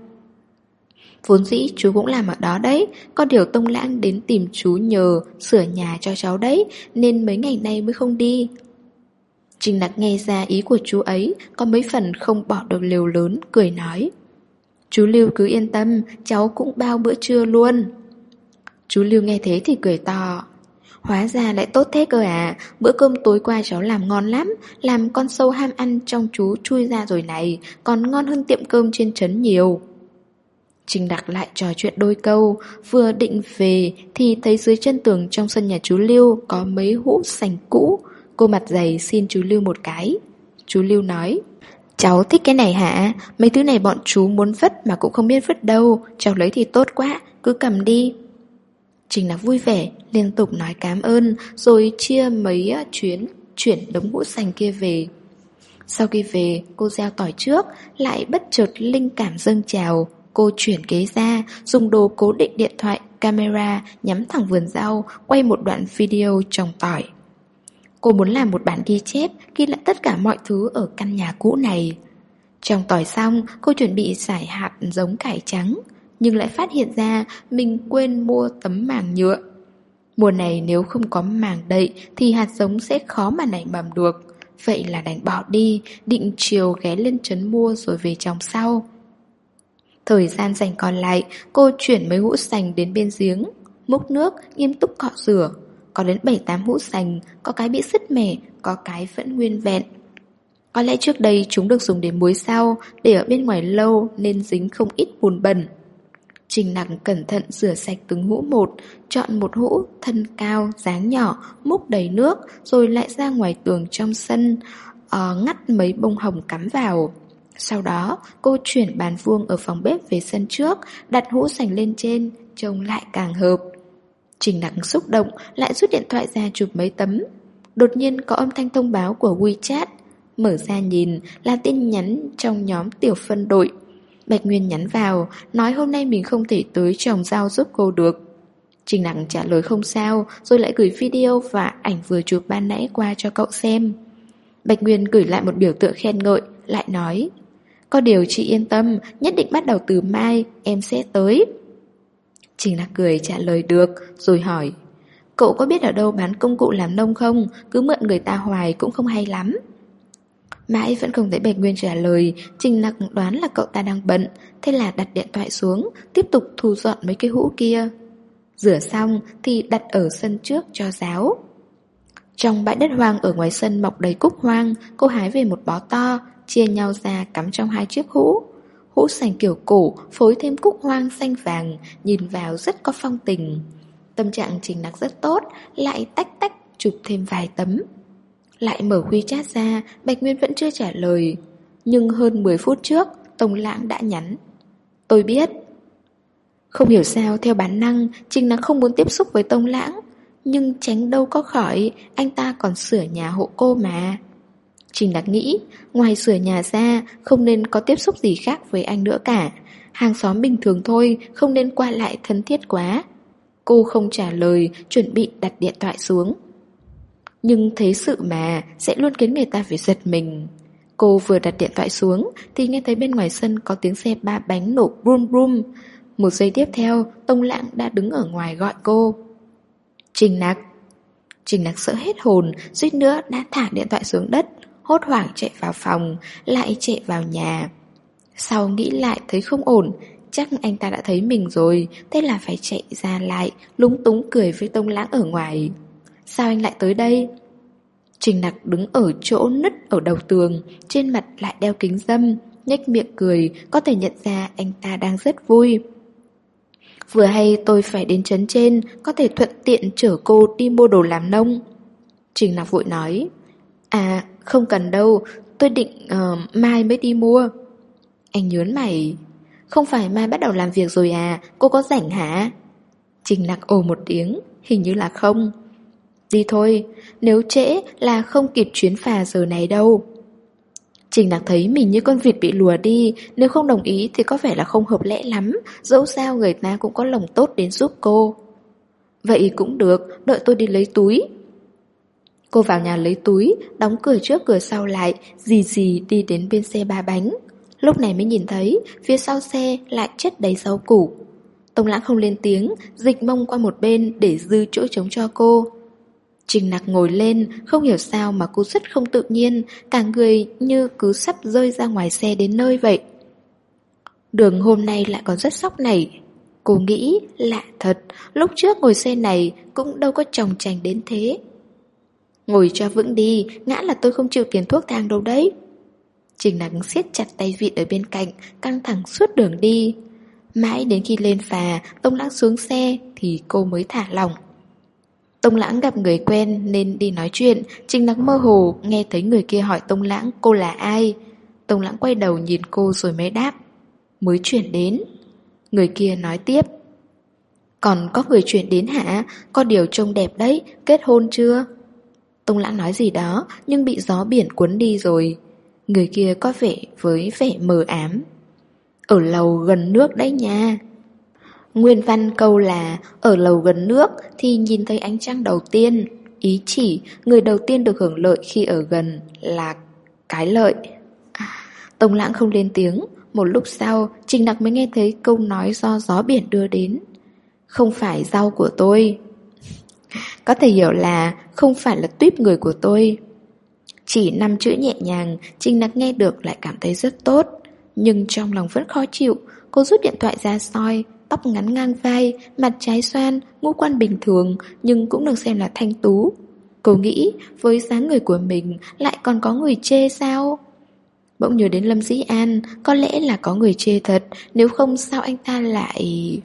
Vốn dĩ chú cũng làm ở đó đấy, có điều Tông Lãng đến tìm chú nhờ sửa nhà cho cháu đấy, nên mấy ngày nay mới không đi. Trình Nặc nghe ra ý của chú ấy, có mấy phần không bỏ được lều lớn, cười nói. Chú Lưu cứ yên tâm, cháu cũng bao bữa trưa luôn. Chú Lưu nghe thế thì cười to. Hóa ra lại tốt thế cơ à, bữa cơm tối qua cháu làm ngon lắm, làm con sâu ham ăn trong chú chui ra rồi này, còn ngon hơn tiệm cơm trên trấn nhiều. Trình Đặc lại trò chuyện đôi câu, vừa định về thì thấy dưới chân tường trong sân nhà chú Lưu có mấy hũ sành cũ. Cô mặt dày xin chú Lưu một cái. Chú Lưu nói, cháu thích cái này hả? Mấy thứ này bọn chú muốn vứt mà cũng không biết vứt đâu, cháu lấy thì tốt quá, cứ cầm đi. Trình Đặc vui vẻ, liên tục nói cảm ơn, rồi chia mấy chuyến chuyển đống hũ sành kia về. Sau khi về, cô gieo tỏi trước, lại bất chợt linh cảm dâng trào. Cô chuyển ghế ra, dùng đồ cố định điện thoại, camera, nhắm thẳng vườn rau, quay một đoạn video trồng tỏi. Cô muốn làm một bản ghi chép, ghi lại tất cả mọi thứ ở căn nhà cũ này. Trong tỏi xong, cô chuẩn bị rải hạt giống cải trắng, nhưng lại phát hiện ra mình quên mua tấm màng nhựa. Mùa này nếu không có màng đậy thì hạt giống sẽ khó mà nảy mầm được. Vậy là đành bỏ đi, định chiều ghé lên trấn mua rồi về trồng sau. Thời gian dành còn lại, cô chuyển mấy hũ sành đến bên giếng, múc nước, nghiêm túc cọ rửa. Có đến 7-8 hũ sành, có cái bị sứt mẻ, có cái vẫn nguyên vẹn. Có lẽ trước đây chúng được dùng để muối sao, để ở bên ngoài lâu nên dính không ít bùn bẩn. Trình Nặc cẩn thận rửa sạch từng hũ một, chọn một hũ thân cao, dáng nhỏ, múc đầy nước, rồi lại ra ngoài tường trong sân, ngắt mấy bông hồng cắm vào. Sau đó, cô chuyển bàn vuông ở phòng bếp về sân trước, đặt hũ sành lên trên, trông lại càng hợp. Trình Nặc xúc động, lại rút điện thoại ra chụp mấy tấm. Đột nhiên có âm thanh thông báo của WeChat. Mở ra nhìn là tin nhắn trong nhóm tiểu phân đội. Bạch Nguyên nhắn vào, nói hôm nay mình không thể tới trồng rau giúp cô được. Trình Nặc trả lời không sao, rồi lại gửi video và ảnh vừa chụp ban nãy qua cho cậu xem. Bạch Nguyên gửi lại một biểu tượng khen ngợi, lại nói: có điều chị yên tâm, nhất định bắt đầu từ mai, em sẽ tới. Trình Nặc cười trả lời được, rồi hỏi: cậu có biết ở đâu bán công cụ làm nông không? Cứ mượn người ta hoài cũng không hay lắm. Mãi vẫn không thấy Bạch Nguyên trả lời. Trình Nặc đoán là cậu ta đang bận, thế là đặt điện thoại xuống, tiếp tục thu dọn mấy cái hũ kia. Rửa xong thì đặt ở sân trước cho ráo. Trong bãi đất hoang ở ngoài sân mọc đầy cúc hoang, cô hái về một bó to, chia nhau ra cắm trong 2 chiếc hũ. Hũ sành kiểu cổ, phối thêm cúc hoang xanh vàng, nhìn vào rất có phong tình. Tâm trạng Trình Nặc rất tốt, lại tách tách chụp thêm vài tấm. Lại mở WeChat ra, Bạch Nguyên vẫn chưa trả lời. Nhưng hơn 10 phút trước, Tông Lãng đã nhắn: tôi biết. Không hiểu sao theo bản năng, Trình Nặc không muốn tiếp xúc với Tông Lãng. Nhưng tránh đâu có khỏi, anh ta còn sửa nhà hộ cô mà. Trình Nặc nghĩ, ngoài sửa nhà ra, không nên có tiếp xúc gì khác với anh nữa cả. Hàng xóm bình thường thôi, không nên qua lại thân thiết quá. Cô không trả lời, chuẩn bị đặt điện thoại xuống. Nhưng thế sự mà, sẽ luôn khiến người ta phải giật mình. Cô vừa đặt điện thoại xuống, thì nghe thấy bên ngoài sân có tiếng xe 3 bánh nổ brum brum. Một giây tiếp theo, Tông Lãng đã đứng ở ngoài gọi cô. Trình Nặc. Trình Nặc sợ hết hồn, suýt nữa đã thả điện thoại xuống đất, hốt hoảng chạy vào phòng, lại chạy vào nhà. Sau nghĩ lại thấy không ổn, chắc anh ta đã thấy mình rồi, thế là phải chạy ra lại, lúng túng cười với Tông Lãng ở ngoài. Sao anh lại tới đây? Trình Nặc đứng ở chỗ nứt ở đầu tường, trên mặt lại đeo kính râm, nhếch miệng cười, có thể nhận ra anh ta đang rất vui. Vừa hay tôi phải đến trấn trên, có thể thuận tiện chở cô đi mua đồ làm nông. Trình Nặc vội nói: à, không cần đâu, tôi định mai mới đi mua. Anh nhớn mày: không phải mai bắt đầu làm việc rồi à, cô có rảnh hả? Trình Nặc ồ một tiếng: hình như là không. Đi thôi, nếu trễ là không kịp chuyến phà giờ này đâu. Trình Nặc thấy mình như con vịt bị lùa đi, nếu không đồng ý thì có vẻ là không hợp lẽ lắm, dẫu sao người ta cũng có lòng tốt đến giúp cô. Vậy cũng được, đợi tôi đi lấy túi. Cô vào nhà lấy túi, đóng cửa trước cửa sau lại, dì dì đi đến bên xe 3 bánh. Lúc này mới nhìn thấy, phía sau xe lại chất đầy rau củ. Tông Lãng không lên tiếng, dịch mông qua một bên để dư chỗ trống cho cô. Trình Nặc ngồi lên, không hiểu sao mà cô rất không tự nhiên, cả người như cứ sắp rơi ra ngoài xe đến nơi vậy. Đường hôm nay lại còn rất sóc nảy. Cô nghĩ, lạ thật, lúc trước ngồi xe này cũng đâu có chòng chành đến thế. Ngồi cho vững đi, ngã là tôi không chịu tiền thuốc thang đâu đấy. Trình Nặc siết chặt tay vịn ở bên cạnh, căng thẳng suốt đường đi. Mãi đến khi lên phà, Tông Lãng xuống xe thì cô mới thả lỏng. Tông Lãng gặp người quen nên đi nói chuyện. Trình Nặc mơ hồ nghe thấy người kia hỏi Tông Lãng cô là ai. Tông Lãng quay đầu nhìn cô rồi mới đáp: mới chuyển đến. Người kia nói tiếp: còn có người chuyển đến hả? Có điều trông đẹp đấy, kết hôn chưa? Tông Lãng nói gì đó nhưng bị gió biển cuốn đi rồi. Người kia có vẻ với vẻ mờ ám: ở lầu gần nước đấy nha. Nguyên văn câu là ở lầu gần nước thì nhìn thấy ánh trăng đầu tiên, ý chỉ người đầu tiên được hưởng lợi khi ở gần là cái lợi. Tông Lãng không lên tiếng. Một lúc sau, Trình Nặc mới nghe thấy câu nói do gió biển đưa đến. Không phải rau của tôi. Có thể hiểu là không phải là tuýp người của tôi. Chỉ 5 chữ nhẹ nhàng, Trình Nặc nghe được lại cảm thấy rất tốt. Nhưng trong lòng vẫn khó chịu. Cô rút điện thoại ra soi, tóc ngắn ngang vai, mặt trái xoan, ngũ quan bình thường, nhưng cũng được xem là thanh tú. Cô nghĩ với dáng người của mình lại còn có người chê sao? Bỗng nhớ đến Lâm Dĩ An, có lẽ là có người chê thật, nếu không sao anh ta lại...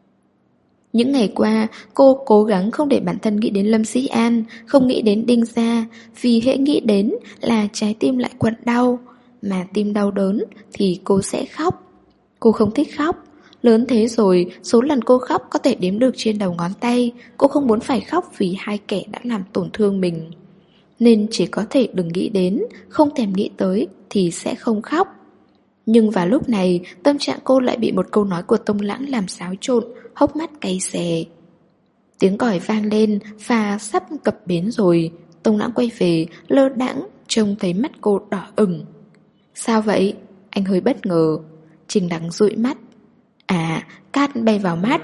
Những ngày qua, cô cố gắng không để bản thân nghĩ đến Lâm Dĩ An, không nghĩ đến Đinh Gia, vì hễ nghĩ đến là trái tim lại quặn đau, mà tim đau đớn thì cô sẽ khóc. Cô không thích khóc. Lớn thế rồi, số lần cô khóc có thể đếm được trên đầu ngón tay. Cô không muốn phải khóc vì hai kẻ đã làm tổn thương mình. Nên chỉ có thể đừng nghĩ đến, không thèm nghĩ tới thì sẽ không khóc. Nhưng vào lúc này, tâm trạng cô lại bị một câu nói của Tông Lãng làm xáo trộn, hốc mắt cay xè. Tiếng còi vang lên, phà sắp cập bến rồi. Tông Lãng quay về, lơ đãng, trông thấy mắt cô đỏ ửng. Sao vậy? Anh hơi bất ngờ. Trình Đằng dụi mắt. À, cát bay vào mắt.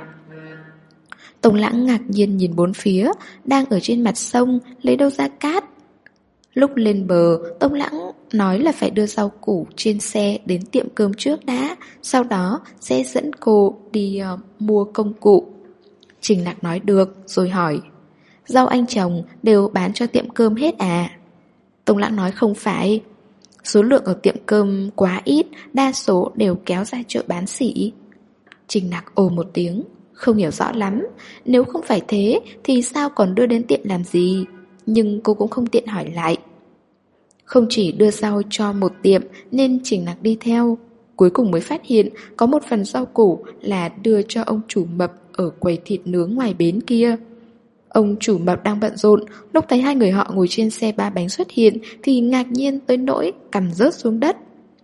Tông Lãng ngạc nhiên nhìn bốn phía, đang ở trên mặt sông, lấy đâu ra cát. Lúc lên bờ, Tông Lãng nói là phải đưa rau củ trên xe đến tiệm cơm trước đã, sau đó sẽ dẫn cô đi mua công cụ. Trình Nặc nói được, rồi hỏi, rau anh trồng đều bán cho tiệm cơm hết à? Tông Lãng nói không phải. Số lượng ở tiệm cơm quá ít, đa số đều kéo ra chợ bán sỉ. Trình Nặc ồ một tiếng, không hiểu rõ lắm. Nếu không phải thế thì sao còn đưa đến tiệm làm gì? Nhưng cô cũng không tiện hỏi lại. Không chỉ đưa rau cho một tiệm nên Trình Nặc đi theo. Cuối cùng mới phát hiện có một phần rau củ là đưa cho ông chủ mập ở quầy thịt nướng ngoài bến kia. Ông chủ mập đang bận rộn, lúc thấy hai người họ ngồi trên xe ba bánh xuất hiện thì ngạc nhiên tới nỗi cằm rớt xuống đất.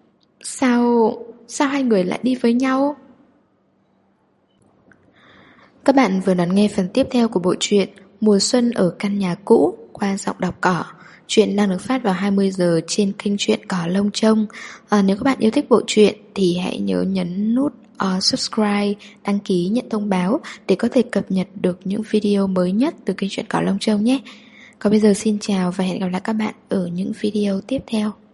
Sao hai người lại đi với nhau? Các bạn vừa đón nghe phần tiếp theo của bộ truyện Mùa xuân ở căn nhà cũ qua giọng đọc Cỏ. Chuyện đang được phát vào 20 giờ trên kênh truyện Cỏ Lông Trông. Nếu các bạn yêu thích bộ truyện thì hãy nhớ nhấn nút subscribe, đăng ký nhận thông báo để có thể cập nhật được những video mới nhất từ kênh truyện Cỏ Lông Trông nhé. Còn bây giờ xin chào và hẹn gặp lại các bạn ở những video tiếp theo.